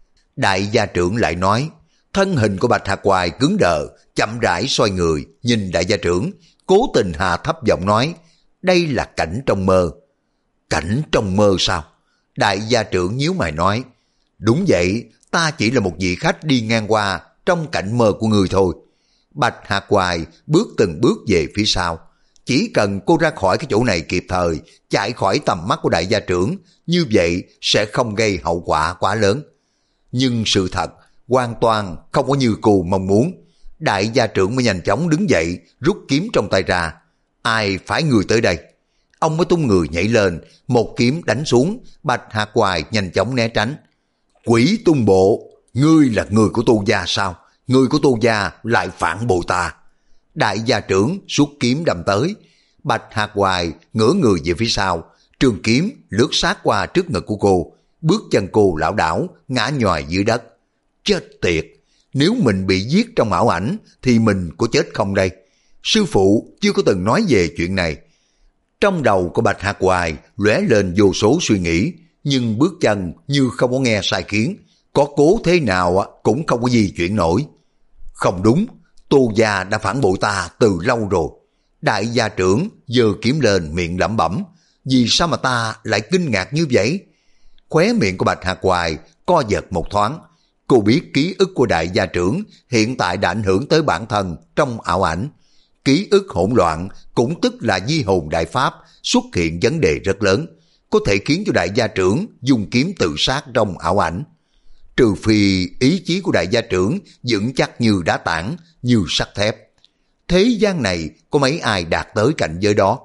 Đại gia trưởng lại nói. Thân hình của Bạch Hạc Hoài cứng đờ, chậm rãi xoay người, nhìn đại gia trưởng, cố tình hạ thấp giọng nói, đây là cảnh trong mơ. Cảnh trong mơ sao? Đại gia trưởng nhíu mày nói, đúng vậy, ta chỉ là một vị khách đi ngang qua trong cảnh mơ của người thôi. Bạch Hạc Hoài bước từng bước về phía sau. Chỉ cần cô ra khỏi cái chỗ này kịp thời, chạy khỏi tầm mắt của đại gia trưởng, như vậy sẽ không gây hậu quả quá lớn. Nhưng sự thật hoàn toàn không có như cô mong muốn. Đại gia trưởng mới nhanh chóng đứng dậy, rút kiếm trong tay ra. Ai phái người tới đây? Ông mới tung người nhảy lên, một kiếm đánh xuống. Bạch Hạc Hoài nhanh chóng né tránh. Quỷ tung bộ, ngươi là người của Tô gia sao? Người của Tô gia lại phản bội ta. Đại gia trưởng xuất kiếm đâm tới. Bạch Hạc Hoài ngửa người về phía sau, trường kiếm lướt sát qua trước ngực của cô. Bước chân cô lảo đảo, ngã nhòi dưới đất. Chết tiệt, nếu mình bị giết trong ảo ảnh thì mình có chết không đây? Sư phụ chưa có từng nói về chuyện này. Trong đầu của Bạch Hạc Hoài lóe lên vô số suy nghĩ, nhưng bước chân như không có nghe sai khiến, có cố thế nào cũng không có di chuyển nổi. Không đúng, Tô gia đã phản bội ta từ lâu rồi. Đại gia trưởng giơ kiếm lên miệng lẩm bẩm, vì sao mà ta lại kinh ngạc như vậy? Khóe miệng của Bạch Hạc Hoài co giật một thoáng. Cô biết ký ức của đại gia trưởng hiện tại đã ảnh hưởng tới bản thân trong ảo ảnh. Ký ức hỗn loạn cũng tức là di hồn đại pháp xuất hiện vấn đề rất lớn, có thể khiến cho đại gia trưởng dùng kiếm tự sát trong ảo ảnh. Trừ phi ý chí của đại gia trưởng vững chắc như đá tảng, như sắt thép. Thế gian này có mấy ai đạt tới cảnh giới đó.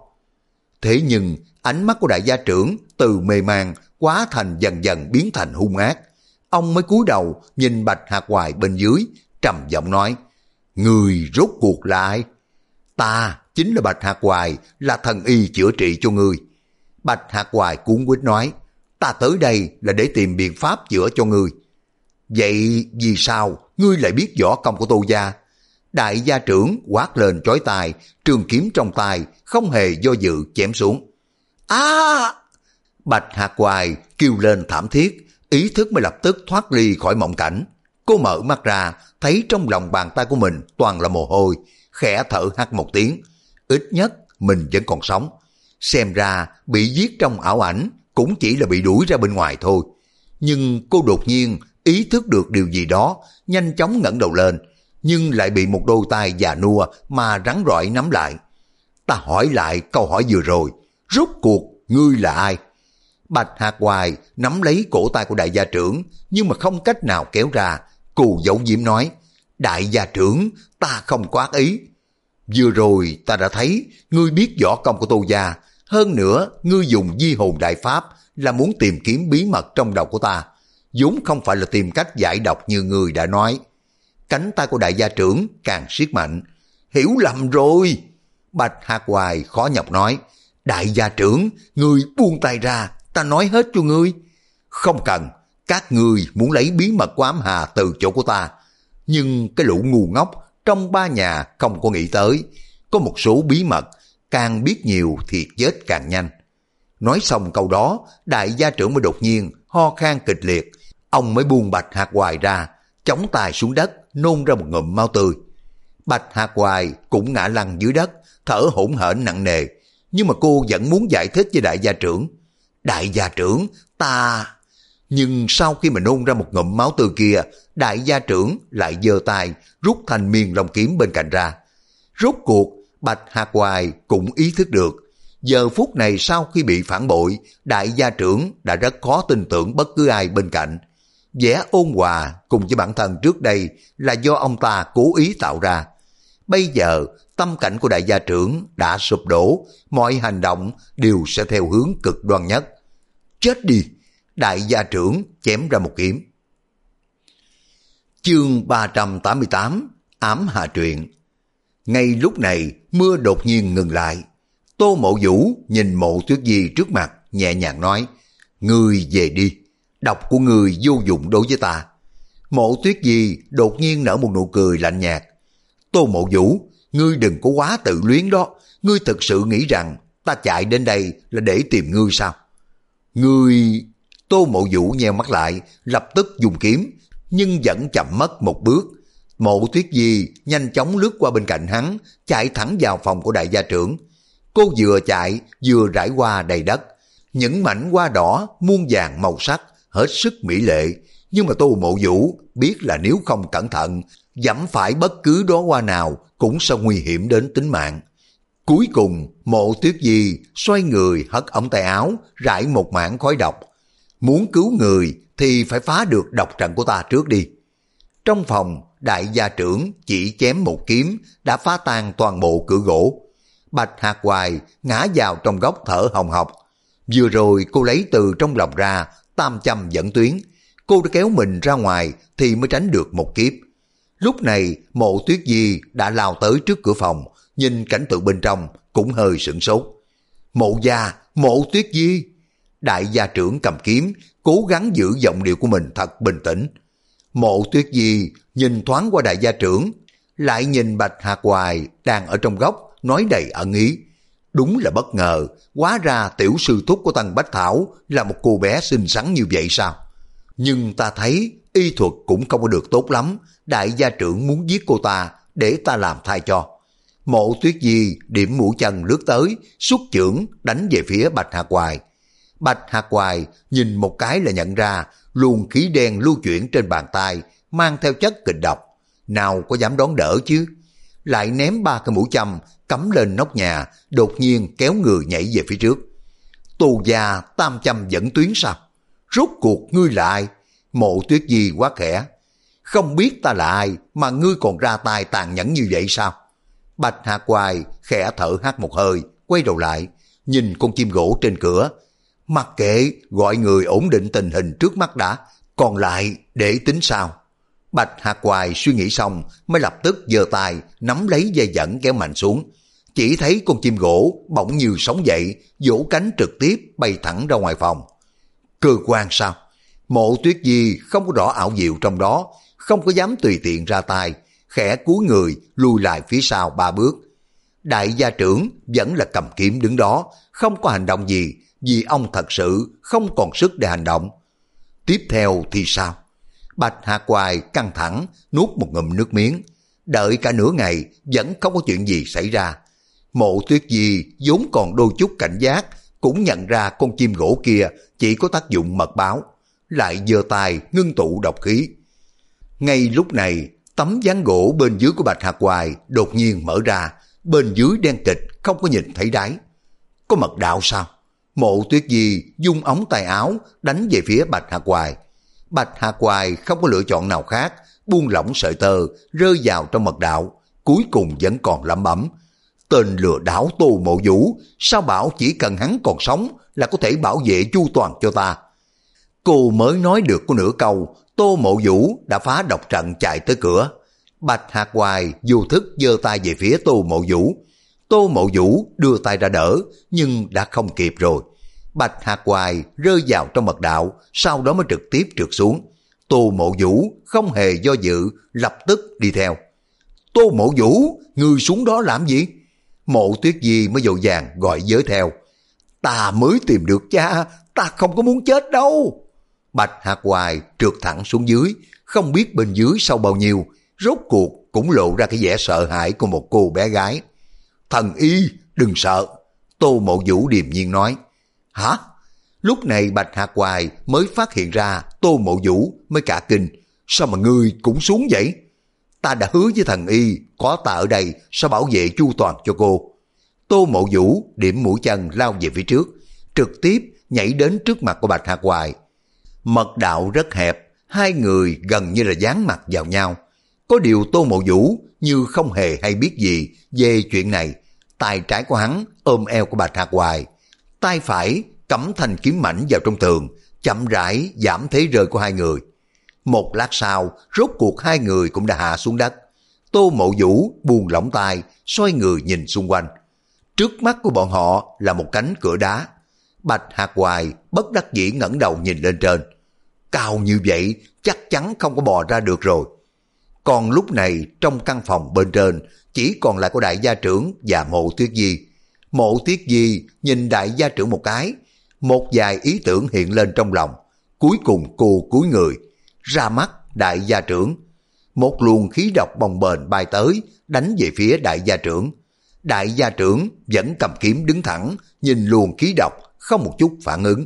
Thế nhưng ánh mắt của đại gia trưởng từ mê man quá thành dần dần biến thành hung ác. Ông mới cúi đầu nhìn Bạch Hạc Hoài bên dưới, trầm giọng nói, người rốt cuộc là ai? Ta chính là Bạch Hạc Hoài, là thần y chữa trị cho ngươi. Bạch Hạc Hoài cuống quýt nói, ta tới đây là để tìm biện pháp chữa cho ngươi. Vậy vì sao ngươi lại biết võ công của Tô gia? Đại gia trưởng quát lên chói tai, trường kiếm trong tay không hề do dự chém xuống. À! Bạch Hạc Hoài kêu lên thảm thiết, ý thức mới lập tức thoát ly khỏi mộng cảnh. Cô mở mắt ra, thấy trong lòng bàn tay của mình toàn là mồ hôi, khẽ thở hắt một tiếng. Ít nhất mình vẫn còn sống. Xem ra bị giết trong ảo ảnh cũng chỉ là bị đuổi ra bên ngoài thôi. Nhưng cô đột nhiên ý thức được điều gì đó, nhanh chóng ngẩng đầu lên, nhưng lại bị một đôi tay già nua mà rắn rỏi nắm lại. Ta hỏi lại câu hỏi vừa rồi, rốt cuộc ngươi là ai? Bạch Hạc Hoài nắm lấy cổ tay của đại gia trưởng, nhưng mà không cách nào kéo ra. Cô giấu diếm nói, đại gia trưởng, ta không có ác ý. Vừa rồi ta đã thấy ngươi biết võ công của Tô gia, hơn nữa ngươi dùng di hồn đại pháp là muốn tìm kiếm bí mật trong đầu của ta, vốn không phải là tìm cách giải độc như ngươi đã nói. Cánh tay của đại gia trưởng càng siết mạnh. Hiểu lầm rồi. Bạch Hạc Hoài khó nhọc nói, đại gia trưởng, ngươi buông tay ra, ta nói hết cho ngươi. Không cần, các ngươi muốn lấy bí mật của ám hà từ chỗ của ta. Nhưng cái lũ ngu ngốc trong ba nhà không có nghĩ tới, có một số bí mật, càng biết nhiều thì chết càng nhanh. Nói xong câu đó, đại gia trưởng mới đột nhiên ho khan kịch liệt. Ông mới buông Bạch Hạc Hoài ra, chống tay xuống đất, nôn ra một ngụm máu tươi. Bạch Hạc Hoài cũng ngã lăn dưới đất, thở hổn hển nặng nề. Nhưng mà cô vẫn muốn giải thích với đại gia trưởng. Đại gia trưởng, ta... Nhưng sau khi mà nôn ra một ngụm máu tươi kia, đại gia trưởng lại giơ tay rút thanh miên long kiếm bên cạnh ra. Rốt cuộc, Bạch Hạc Hoài cũng ý thức được, giờ phút này sau khi bị phản bội, đại gia trưởng đã rất khó tin tưởng bất cứ ai bên cạnh. Vẻ ôn hòa cùng với bản thân trước đây là do ông ta cố ý tạo ra. Bây giờ, tâm cảnh của đại gia trưởng đã sụp đổ, mọi hành động đều sẽ theo hướng cực đoan nhất. Chết đi! Đại gia trưởng chém ra một kiếm. Chương ba trăm tám mươi tám, ám hà truyện. Ngay lúc này, mưa đột nhiên ngừng lại. Tô Mộ Vũ nhìn Mộ Tuyết Di trước mặt, nhẹ nhàng nói, ngươi về đi, độc của ngươi vô dụng đối với ta. Mộ Tuyết Di đột nhiên nở một nụ cười lạnh nhạt. Tô Mộ Vũ, ngươi đừng có quá tự luyến đó, ngươi thực sự nghĩ rằng ta chạy đến đây là để tìm ngươi sao? Ngươi... Tô Mộ Vũ nheo mắt lại, lập tức dùng kiếm, nhưng vẫn chậm mất một bước. Mộ Tuyết Di nhanh chóng lướt qua bên cạnh hắn, chạy thẳng vào phòng của đại gia trưởng. Cô vừa chạy, vừa rải hoa đầy đất. Những mảnh hoa đỏ, muôn vàng màu sắc, hết sức mỹ lệ. Nhưng mà Tô Mộ Vũ biết là nếu không cẩn thận, dẫm phải bất cứ đóa hoa nào cũng sẽ nguy hiểm đến tính mạng. Cuối cùng, Mộ Tuyết Di xoay người hất ống tay áo, rải một mảng khói độc. Muốn cứu người thì phải phá được độc trận của ta trước đi. Trong phòng, đại gia trưởng chỉ chém một kiếm đã phá tan toàn bộ cửa gỗ. Bạch Hạc Hoài ngã vào trong góc thở hồng hộc. Vừa rồi cô lấy từ trong lòng ra tam châm dẫn tuyến. Cô đã kéo mình ra ngoài thì mới tránh được một kiếp. Lúc này Mộ Tuyết Di đã lao tới trước cửa phòng, nhìn cảnh tượng bên trong cũng hơi sửng sốt. Mộ gia, Mộ Tuyết Di. Đại gia trưởng cầm kiếm, cố gắng giữ giọng điệu của mình thật bình tĩnh. Mộ Tuyết Di nhìn thoáng qua đại gia trưởng, lại nhìn Bạch Hạc Hoài đang ở trong góc nói đầy ẩn ý. Đúng là bất ngờ, hóa ra tiểu sư thúc của Tân Bách Thảo là một cô bé xinh xắn như vậy sao? Nhưng ta thấy y thuật cũng không có được tốt lắm, đại gia trưởng muốn giết cô ta để ta làm thay cho. Mộ Tuyết Di điểm mũi chân lướt tới, xuất chưởng đánh về phía Bạch Hạc Hoài. Bạch Hạc Hoài nhìn một cái là nhận ra luồng khí đen lưu chuyển trên bàn tay mang theo chất kịch độc, nào có dám đón đỡ chứ. Lại ném ba cái mũi châm cắm lên nóc nhà, đột nhiên kéo người nhảy về phía trước. Tô gia tam châm dẫn tuyến sao? Rốt cuộc ngươi là ai? Mộ Tuyết Di quá khẽ. Không biết ta là ai mà ngươi còn ra tay tàn nhẫn như vậy sao? Bạch Hạc Hoài khẽ thở hắt một hơi, quay đầu lại, nhìn con chim gỗ trên cửa. Mặc kệ, gọi người ổn định tình hình trước mắt đã, còn lại để tính sao. Bạch Hạc Hoài suy nghĩ xong mới lập tức giơ tay nắm lấy dây dẫn kéo mạnh xuống. Chỉ thấy con chim gỗ bỗng như sống dậy, vỗ cánh trực tiếp bay thẳng ra ngoài phòng. Cơ quan sao? Mộ Tuyết Di không có rõ ảo diệu trong đó, không có dám tùy tiện ra tay, khẽ cúi người lùi lại phía sau ba bước. Đại gia trưởng vẫn là cầm kiếm đứng đó, không có hành động gì, vì ông thật sự không còn sức để hành động. Tiếp theo thì sao? Bạch Hạc Hoài căng thẳng, nuốt một ngụm nước miếng. Đợi cả nửa ngày vẫn không có chuyện gì xảy ra. Mộ Tuyết Di vốn còn đôi chút cảnh giác, cũng nhận ra con chim gỗ kia chỉ có tác dụng mật báo, lại giơ tay ngưng tụ độc khí. Ngay lúc này, tấm ván gỗ bên dưới của Bạch Hạc Hoài đột nhiên mở ra, bên dưới đen kịch không có nhìn thấy đáy. Có mật đạo sao? Mộ Tuyết Di dung ống tay áo đánh về phía Bạch Hạc Hoài. Bạch Hạc Hoài không có lựa chọn nào khác, buông lỏng sợi tơ rơi vào trong mật đạo, cuối cùng vẫn còn lẩm bẩm. Tên lừa đảo Tô Mộ Vũ, sao bảo chỉ cần hắn còn sống là có thể bảo vệ chu toàn cho ta. Cô mới nói được có nửa câu, Tô Mộ Vũ đã phá độc trận chạy tới cửa. Bạch Hạc Hoài vô thức giơ tay về phía Tô Mộ Vũ. Tô Mộ Vũ đưa tay ra đỡ, nhưng đã không kịp rồi. Bạch Hạc Hoài rơi vào trong mật đạo, sau đó mới trực tiếp trượt xuống. Tô Mộ Vũ không hề do dự, lập tức đi theo. Tô Mộ Vũ, ngươi xuống đó làm gì? Mộ Tuyết Di mới vội vàng gọi giới theo. Ta mới tìm được cha, ta không có muốn chết đâu. Bạch Hạc Hoài trượt thẳng xuống dưới, không biết bên dưới sau bao nhiêu, rốt cuộc cũng lộ ra cái vẻ sợ hãi của một cô bé gái. Thần y, đừng sợ. Tô Mộ Vũ điềm nhiên nói. Hả? Lúc này Bạch Hạc Hoài mới phát hiện ra Tô Mộ Vũ, mới cả kinh. Sao mà ngươi cũng xuống vậy? Ta đã hứa với thần y, có ta ở đây sao bảo vệ chu toàn cho cô. Tô Mộ Vũ điểm mũi chân lao về phía trước, trực tiếp nhảy đến trước mặt của Bạch Hạc Hoài. Mật đạo rất hẹp, hai người gần như là dán mặt vào nhau. Có điều Tô Mộ Vũ như không hề hay biết gì về chuyện này. Tay trái của hắn ôm eo của Bạch Hạc Hoài, tay phải cắm thanh kiếm mảnh vào trong tường, chậm rãi giảm thế rơi của hai người. Một lát sau, rốt cuộc hai người cũng đã hạ xuống đất. Tô Mộ Vũ buông lỏng tay, xoay người nhìn xung quanh. Trước mắt của bọn họ là một cánh cửa đá. Bạch Hạc Hoài bất đắc dĩ ngẩng đầu nhìn lên trên. Cao như vậy chắc chắn không có bò ra được rồi. Còn lúc này trong căn phòng bên trên chỉ còn lại có Đại gia trưởng và Mộ Tuyết Di. Mộ Tuyết Di nhìn Đại gia trưởng một cái, một vài ý tưởng hiện lên trong lòng. Cuối cùng cô cúi người, ra mắt Đại gia trưởng. Một luồng khí độc bồng bềnh bay tới, đánh về phía Đại gia trưởng. Đại gia trưởng vẫn cầm kiếm đứng thẳng, nhìn luồng khí độc, không một chút phản ứng.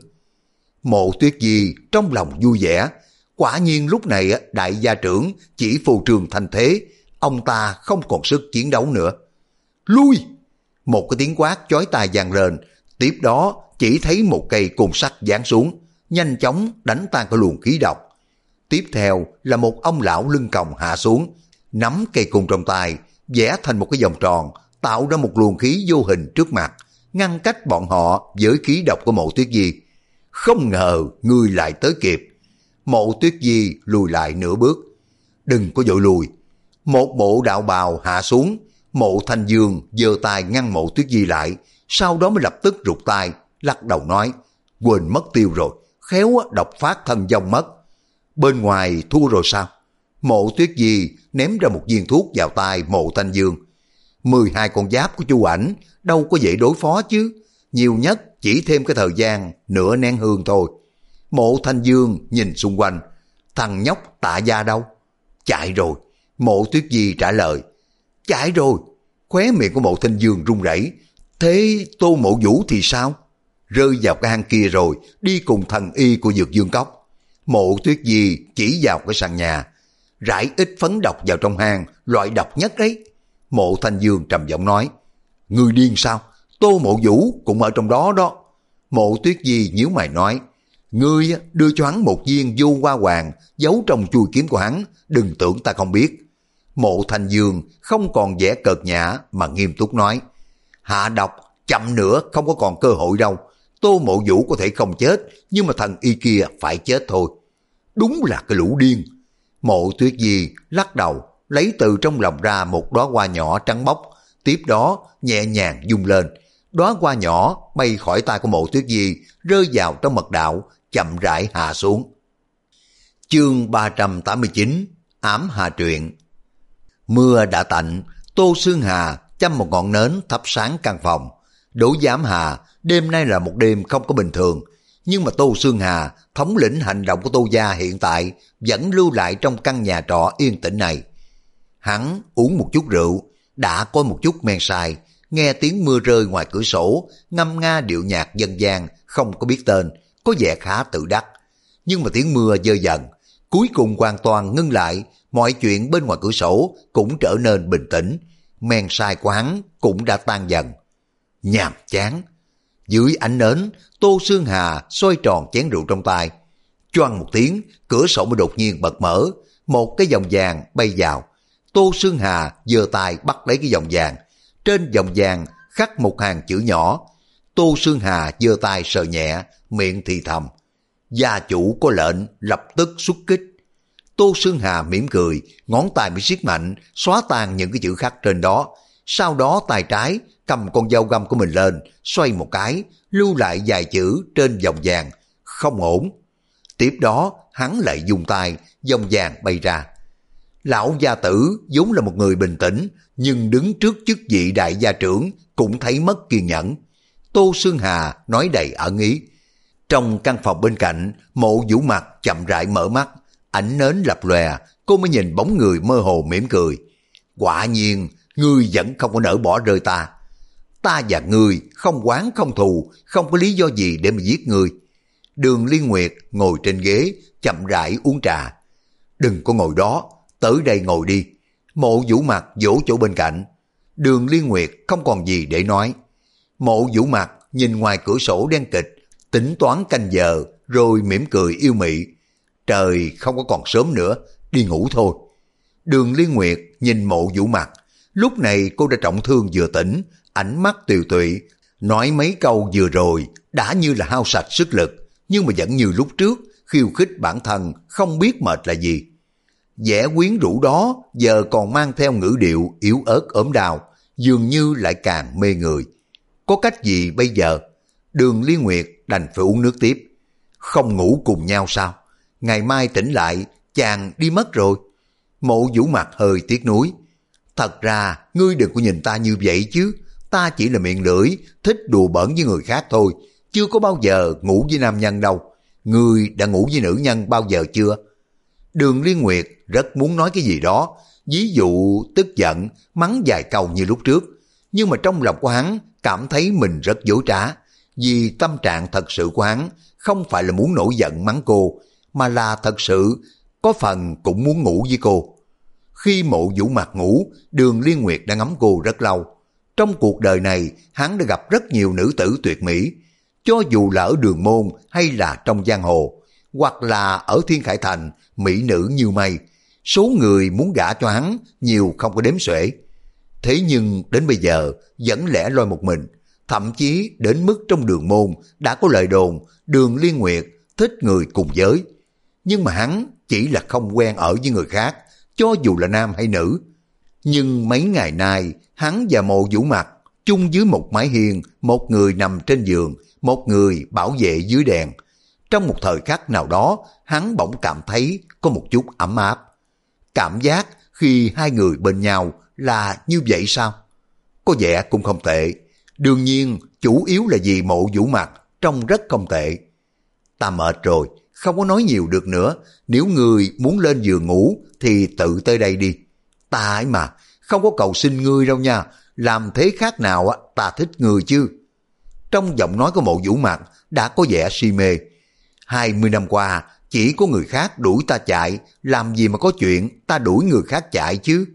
Mộ Tuyết Di trong lòng vui vẻ. Quả nhiên lúc này Đại gia trưởng chỉ phô trương thành thế, ông ta không còn sức chiến đấu nữa. Lui! Một cái tiếng quát chói tai vang lên, tiếp đó chỉ thấy một cây côn sắt giáng xuống, nhanh chóng đánh tan cái luồng khí độc. Tiếp theo là một ông lão lưng còng hạ xuống, nắm cây côn trong tay, vẽ thành một cái vòng tròn, tạo ra một luồng khí vô hình trước mặt, ngăn cách bọn họ với khí độc của Mộ Tuyết Di. Không ngờ ngươi lại tới kịp. Mộ Tuyết Di lùi lại nửa bước. Đừng có vội lùi. Một bộ đạo bào hạ xuống, Mộ Thanh Dương giơ tay ngăn Mộ Tuyết Di lại, sau đó mới lập tức rụt tay, lắc đầu nói, quên mất tiêu rồi, khéo độc phát thân vong mất. Bên ngoài thua rồi sao? Mộ Tuyết Di ném ra một viên thuốc vào tay Mộ Thanh Dương. Mười hai con giáp của Chu Ảnh đâu có dễ đối phó chứ, nhiều nhất chỉ thêm cái thời gian nửa nén hương thôi. Mộ Thanh Dương nhìn xung quanh, thằng nhóc Tạ Gia đâu? Chạy rồi. Mộ Tuyết Di trả lời. Chạy rồi. Khóe miệng của Mộ Thanh Dương run rẩy. Thế Tô Mộ Vũ thì sao? Rơi vào cái hang kia rồi, đi cùng thần y của Dược Dương Cốc. Mộ Tuyết Di chỉ vào cái sàn nhà. Rải ít phấn độc vào trong hang, loại độc nhất đấy. Mộ Thanh Dương trầm giọng nói. Người điên sao? Tô Mộ Vũ cũng ở trong đó đó. Mộ Tuyết Di nhíu mày nói. Ngươi đưa cho hắn một viên vô hoa hoàng, giấu trong chui kiếm của hắn, đừng tưởng ta không biết. Mộ Thanh Dương không còn vẻ cợt nhã mà nghiêm túc nói. Hạ độc, chậm nữa không có còn cơ hội đâu. Tô Mộ Vũ có thể không chết, nhưng mà thần y kia phải chết thôi. Đúng là cái lũ điên. Mộ Tuyết Di lắc đầu, lấy từ trong lòng ra một đóa hoa nhỏ trắng bóc, tiếp đó nhẹ nhàng vung lên. Đóa hoa nhỏ bay khỏi tay của Mộ Tuyết Di, rơi vào trong mật đạo, chậm rãi hạ xuống. Chương ba trăm tám mươi chín, Ám Hà Truyện. Mưa đã tạnh, Tô Xương Hà châm một ngọn nến thắp sáng căn phòng. Đối với Ám Hà, đêm nay là một đêm không có bình thường, nhưng mà Tô Xương Hà, thống lĩnh hành động của Tô gia hiện tại, vẫn lưu lại trong căn nhà trọ yên tĩnh này. Hắn uống một chút rượu, đã có một chút men say, nghe tiếng mưa rơi ngoài cửa sổ, ngâm nga điệu nhạc dân gian không có biết tên, có vẻ khá tự đắc. Nhưng mà tiếng mưa dơi dần, cuối cùng hoàn toàn ngưng lại, mọi chuyện bên ngoài cửa sổ cũng trở nên bình tĩnh, men say của hắn cũng đã tan dần. Nhàm chán. Dưới ánh nến, Tô Xương Hà xoay tròn chén rượu trong tay. Choang một tiếng, cửa sổ mới đột nhiên bật mở, một cái vòng vàng bay vào. Tô Xương Hà giơ tay bắt lấy cái vòng vàng. Trên vòng vàng khắc một hàng chữ nhỏ. Tô Xương Hà giơ tay sờ nhẹ, miệng thì thầm. Gia chủ có lệnh, lập tức xuất kích. Tô Xương Hà mỉm cười, ngón tay bị siết mạnh, xóa tan những cái chữ khắc trên đó. Sau đó tay trái cầm con dao găm của mình lên, xoay một cái, lưu lại vài chữ trên vòng vàng. Không ổn. Tiếp đó hắn lại dùng tay, vòng vàng bay ra. Lão gia tử vốn là một người bình tĩnh, nhưng đứng trước chức vị đại gia trưởng cũng thấy mất kiên nhẫn. Tô Xương Hà nói đầy ẩn ý. Trong căn phòng bên cạnh, Mộ Vũ Mặt chậm rãi mở mắt, ánh nến lập lòe, cô mới nhìn bóng người mơ hồ mỉm cười. Quả nhiên, ngươi vẫn không có nỡ bỏ rơi ta. Ta và ngươi không oán không thù, không có lý do gì để mà giết ngươi. Đường Liên Nguyệt ngồi trên ghế, chậm rãi uống trà. Đừng có ngồi đó, tới đây ngồi đi. Mộ Vũ Mặt vỗ chỗ bên cạnh. Đường Liên Nguyệt không còn gì để nói. Mộ Vũ Mặt nhìn ngoài cửa sổ đen kịch, tính toán canh giờ, rồi mỉm cười yêu mị. Trời không có còn sớm nữa, đi ngủ thôi. Đường Liên Nguyệt nhìn Mộ Vũ Mặt. Lúc này cô đã trọng thương vừa tỉnh, ánh mắt tiều tụy, nói mấy câu vừa rồi đã như là hao sạch sức lực, nhưng mà vẫn như lúc trước, khiêu khích bản thân không biết mệt là gì. Vẻ quyến rũ đó giờ còn mang theo ngữ điệu yếu ớt ốm đau, dường như lại càng mê người. Có cách gì bây giờ? Đường Liên Nguyệt đành phải uống nước tiếp. Không ngủ cùng nhau sao? Ngày mai tỉnh lại, chàng đi mất rồi. Mộ Vũ Mặt hơi tiếc nuối. Thật ra, ngươi đừng có nhìn ta như vậy chứ. Ta chỉ là miệng lưỡi, thích đùa bỡn với người khác thôi. Chưa có bao giờ ngủ với nam nhân đâu. Ngươi đã ngủ với nữ nhân bao giờ chưa? Đường Liên Nguyệt rất muốn nói cái gì đó, ví dụ tức giận, mắng vài câu như lúc trước. Nhưng mà trong lòng của hắn cảm thấy mình rất dối trá. Vì tâm trạng thật sự của hắn không phải là muốn nổi giận mắng cô, mà là thật sự có phần cũng muốn ngủ với cô. Khi Mộ Vũ Mặt ngủ, Đường Liên Nguyệt đã ngắm cô rất lâu. Trong cuộc đời này, hắn đã gặp rất nhiều nữ tử tuyệt mỹ. Cho dù là ở Đường Môn hay là trong giang hồ, hoặc là ở Thiên Khải Thành, mỹ nữ như mây. Số người muốn gả cho hắn nhiều không có đếm xuể. Thế nhưng đến bây giờ vẫn lẻ loi một mình. Thậm chí đến mức trong Đường Môn đã có lời đồn Đường Liên Nguyệt thích người cùng giới. Nhưng mà hắn chỉ là không quen ở với người khác, cho dù là nam hay nữ. Nhưng mấy ngày nay, hắn và Mộ Vũ Mặt chung dưới một mái hiên, một người nằm trên giường, một người bảo vệ dưới đèn. Trong một thời khắc nào đó, hắn bỗng cảm thấy có một chút ấm áp. Cảm giác khi hai người bên nhau là như vậy sao? Có vẻ cũng không tệ. Đương nhiên, chủ yếu là vì Mộ Vũ Mặt trông rất không tệ. Ta mệt rồi, không có nói nhiều được nữa. Nếu người muốn lên giường ngủ thì tự tới đây đi. Ta ấy mà, không có cầu xin ngươi đâu nha. Làm thế khác nào ta thích người chứ. Trong giọng nói của Mộ Vũ Mặt đã có vẻ si mê. Hai mươi năm qua, chỉ có người khác đuổi ta chạy, làm gì mà có chuyện ta đuổi người khác chạy chứ.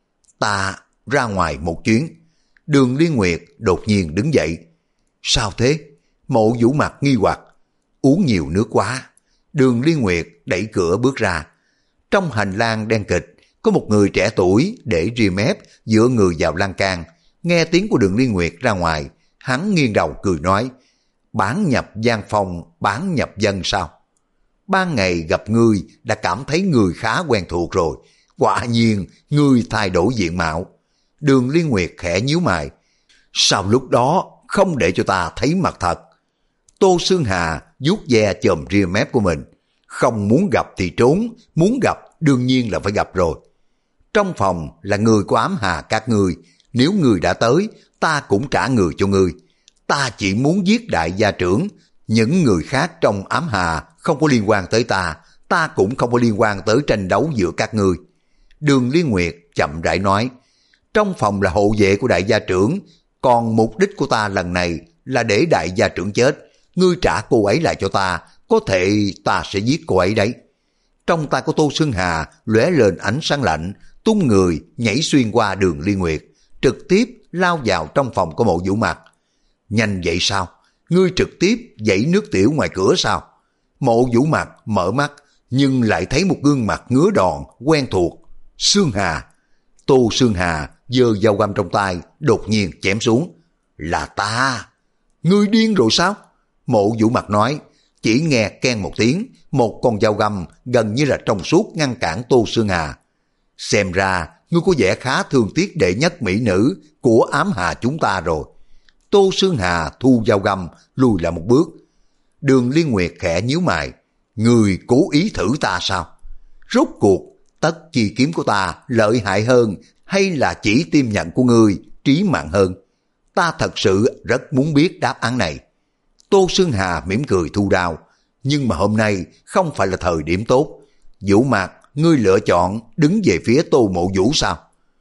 Ta ra ngoài một chuyến. Đường Liên Nguyệt đột nhiên đứng dậy. Sao thế? Mộ Vũ Mặt nghi hoặc. Uống nhiều nước quá. Đường Liên Nguyệt đẩy cửa bước ra. Trong hành lang đen kịch, có một người trẻ tuổi để ria mép dựa người vào lan can. Nghe tiếng của Đường Liên Nguyệt ra ngoài, hắn nghiêng đầu cười nói, bán nhập gian phong, bán nhập dân sao? Ban ngày gặp ngươi đã cảm thấy người khá quen thuộc rồi, quả nhiên ngươi thay đổi diện mạo. Đường Liên Nguyệt khẽ nhíu mày, sao lúc đó không để cho ta thấy mặt thật? Tô Sương Hà vuốt ve chòm ria mép của mình, không muốn gặp thì trốn, muốn gặp đương nhiên là phải gặp rồi. Trong phòng là người của ám hà các ngươi, nếu ngươi đã tới, ta cũng trả người cho ngươi. Ta chỉ muốn giết đại gia trưởng, những người khác trong ám hà không có liên quan tới ta, ta cũng không có liên quan tới tranh đấu giữa các ngươi. Đường Liên Nguyệt chậm rãi nói, trong phòng là hộ vệ của đại gia trưởng, còn mục đích của ta lần này là để đại gia trưởng chết, ngươi trả cô ấy lại cho ta, có thể ta sẽ giết cô ấy đấy. Trong tay của Tô Sương Hà lóe lên ánh sáng lạnh, tung người nhảy xuyên qua Đường Liên Nguyệt, trực tiếp lao vào trong phòng của Mộ Vũ Mặt. Nhanh vậy sao? Ngươi trực tiếp dãy nước tiểu ngoài cửa sao? Mộ Vũ Mặt mở mắt, nhưng lại thấy một gương mặt ngứa đòn, quen thuộc. Sương Hà. Tô Sương Hà giơ dao găm trong tay, đột nhiên chém xuống. Là ta. Ngươi điên rồi sao? Mộ Vũ Mặt nói, chỉ nghe keng một tiếng, một con dao găm gần như là trong suốt ngăn cản Tô Sương Hà. Xem ra, ngươi có vẻ khá thương tiếc đệ nhất mỹ nữ của ám hà chúng ta rồi. Tô Sương Hà thu dao găm, lùi lại một bước. Đường Liên Nguyệt khẽ nhíu mày, ngươi cố ý thử ta sao? Rốt cuộc, tất chi kiếm của ta lợi hại hơn hay là chỉ tim nhận của ngươi trí mạng hơn? Ta thật sự rất muốn biết đáp án này. Tô Sương Hà mỉm cười thu đao, nhưng mà hôm nay không phải là thời điểm tốt. Vũ Mặt, ngươi lựa chọn đứng về phía Tô Mộ Vũ sao?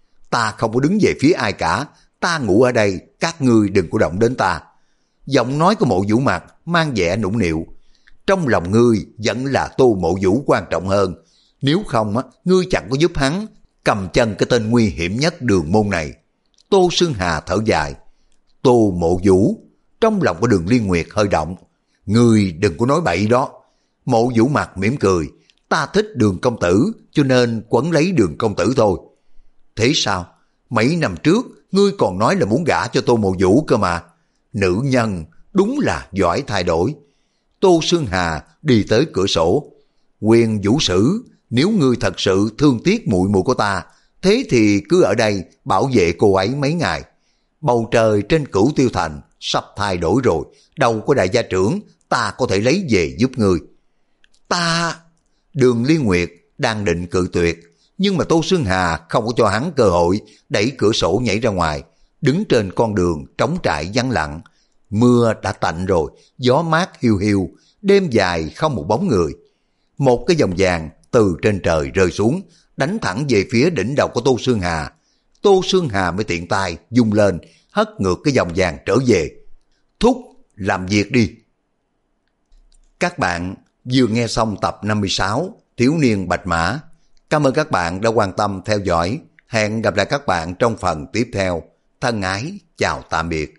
Ta không có đứng về phía ai cả, ta ngủ ở đây, các ngươi đừng có động đến ta. Giọng nói của Mộ Vũ Mặt mang vẻ nũng nịu. trong lòng ngươi vẫn là Tô Mộ Vũ quan trọng hơn. Nếu không, á, ngươi chẳng có giúp hắn cầm chân cái tên nguy hiểm nhất đường môn này. Tô Sương Hà thở dài. Tô Mộ Vũ, trong lòng của Đường Liên Nguyệt hơi động. Ngươi đừng có nói bậy đó. Mộ Vũ mặt mỉm cười. Ta thích Đường công tử, cho nên quấn lấy Đường công tử thôi. Thế sao? Mấy năm trước, ngươi còn nói là muốn gả cho Tô Mộ Vũ cơ mà. Nữ nhân đúng là giỏi thay đổi. Tô Sương Hà đi tới cửa sổ. Quyền vũ sử, nếu ngươi thật sự thương tiếc muội muội của ta, thế thì cứ ở đây bảo vệ cô ấy mấy ngày. Bầu trời trên Cửu Tiêu Thành sắp thay đổi rồi, đâu có đại gia trưởng, ta có thể lấy về giúp ngươi. Ta... Đường Liên Nguyệt đang định cự tuyệt, nhưng mà Tô Sương Hà không có cho hắn cơ hội, đẩy cửa sổ nhảy ra ngoài, đứng trên con đường trống trải vắng lặng. Mưa đã tạnh rồi, gió mát hiu hiu, đêm dài không một bóng người. Một cái vòng vàng từ trên trời rơi xuống, đánh thẳng về phía đỉnh đầu của Tô Sương Hà. Tô Sương Hà mới tiện tay vung lên, hất ngược cái vòng vàng trở về. Thúc, làm việc đi. Các bạn vừa nghe xong tập năm mươi sáu Thiếu niên Bạch Mã. Cảm ơn các bạn đã quan tâm theo dõi. Hẹn gặp lại các bạn trong phần tiếp theo. Thân ái, chào tạm biệt.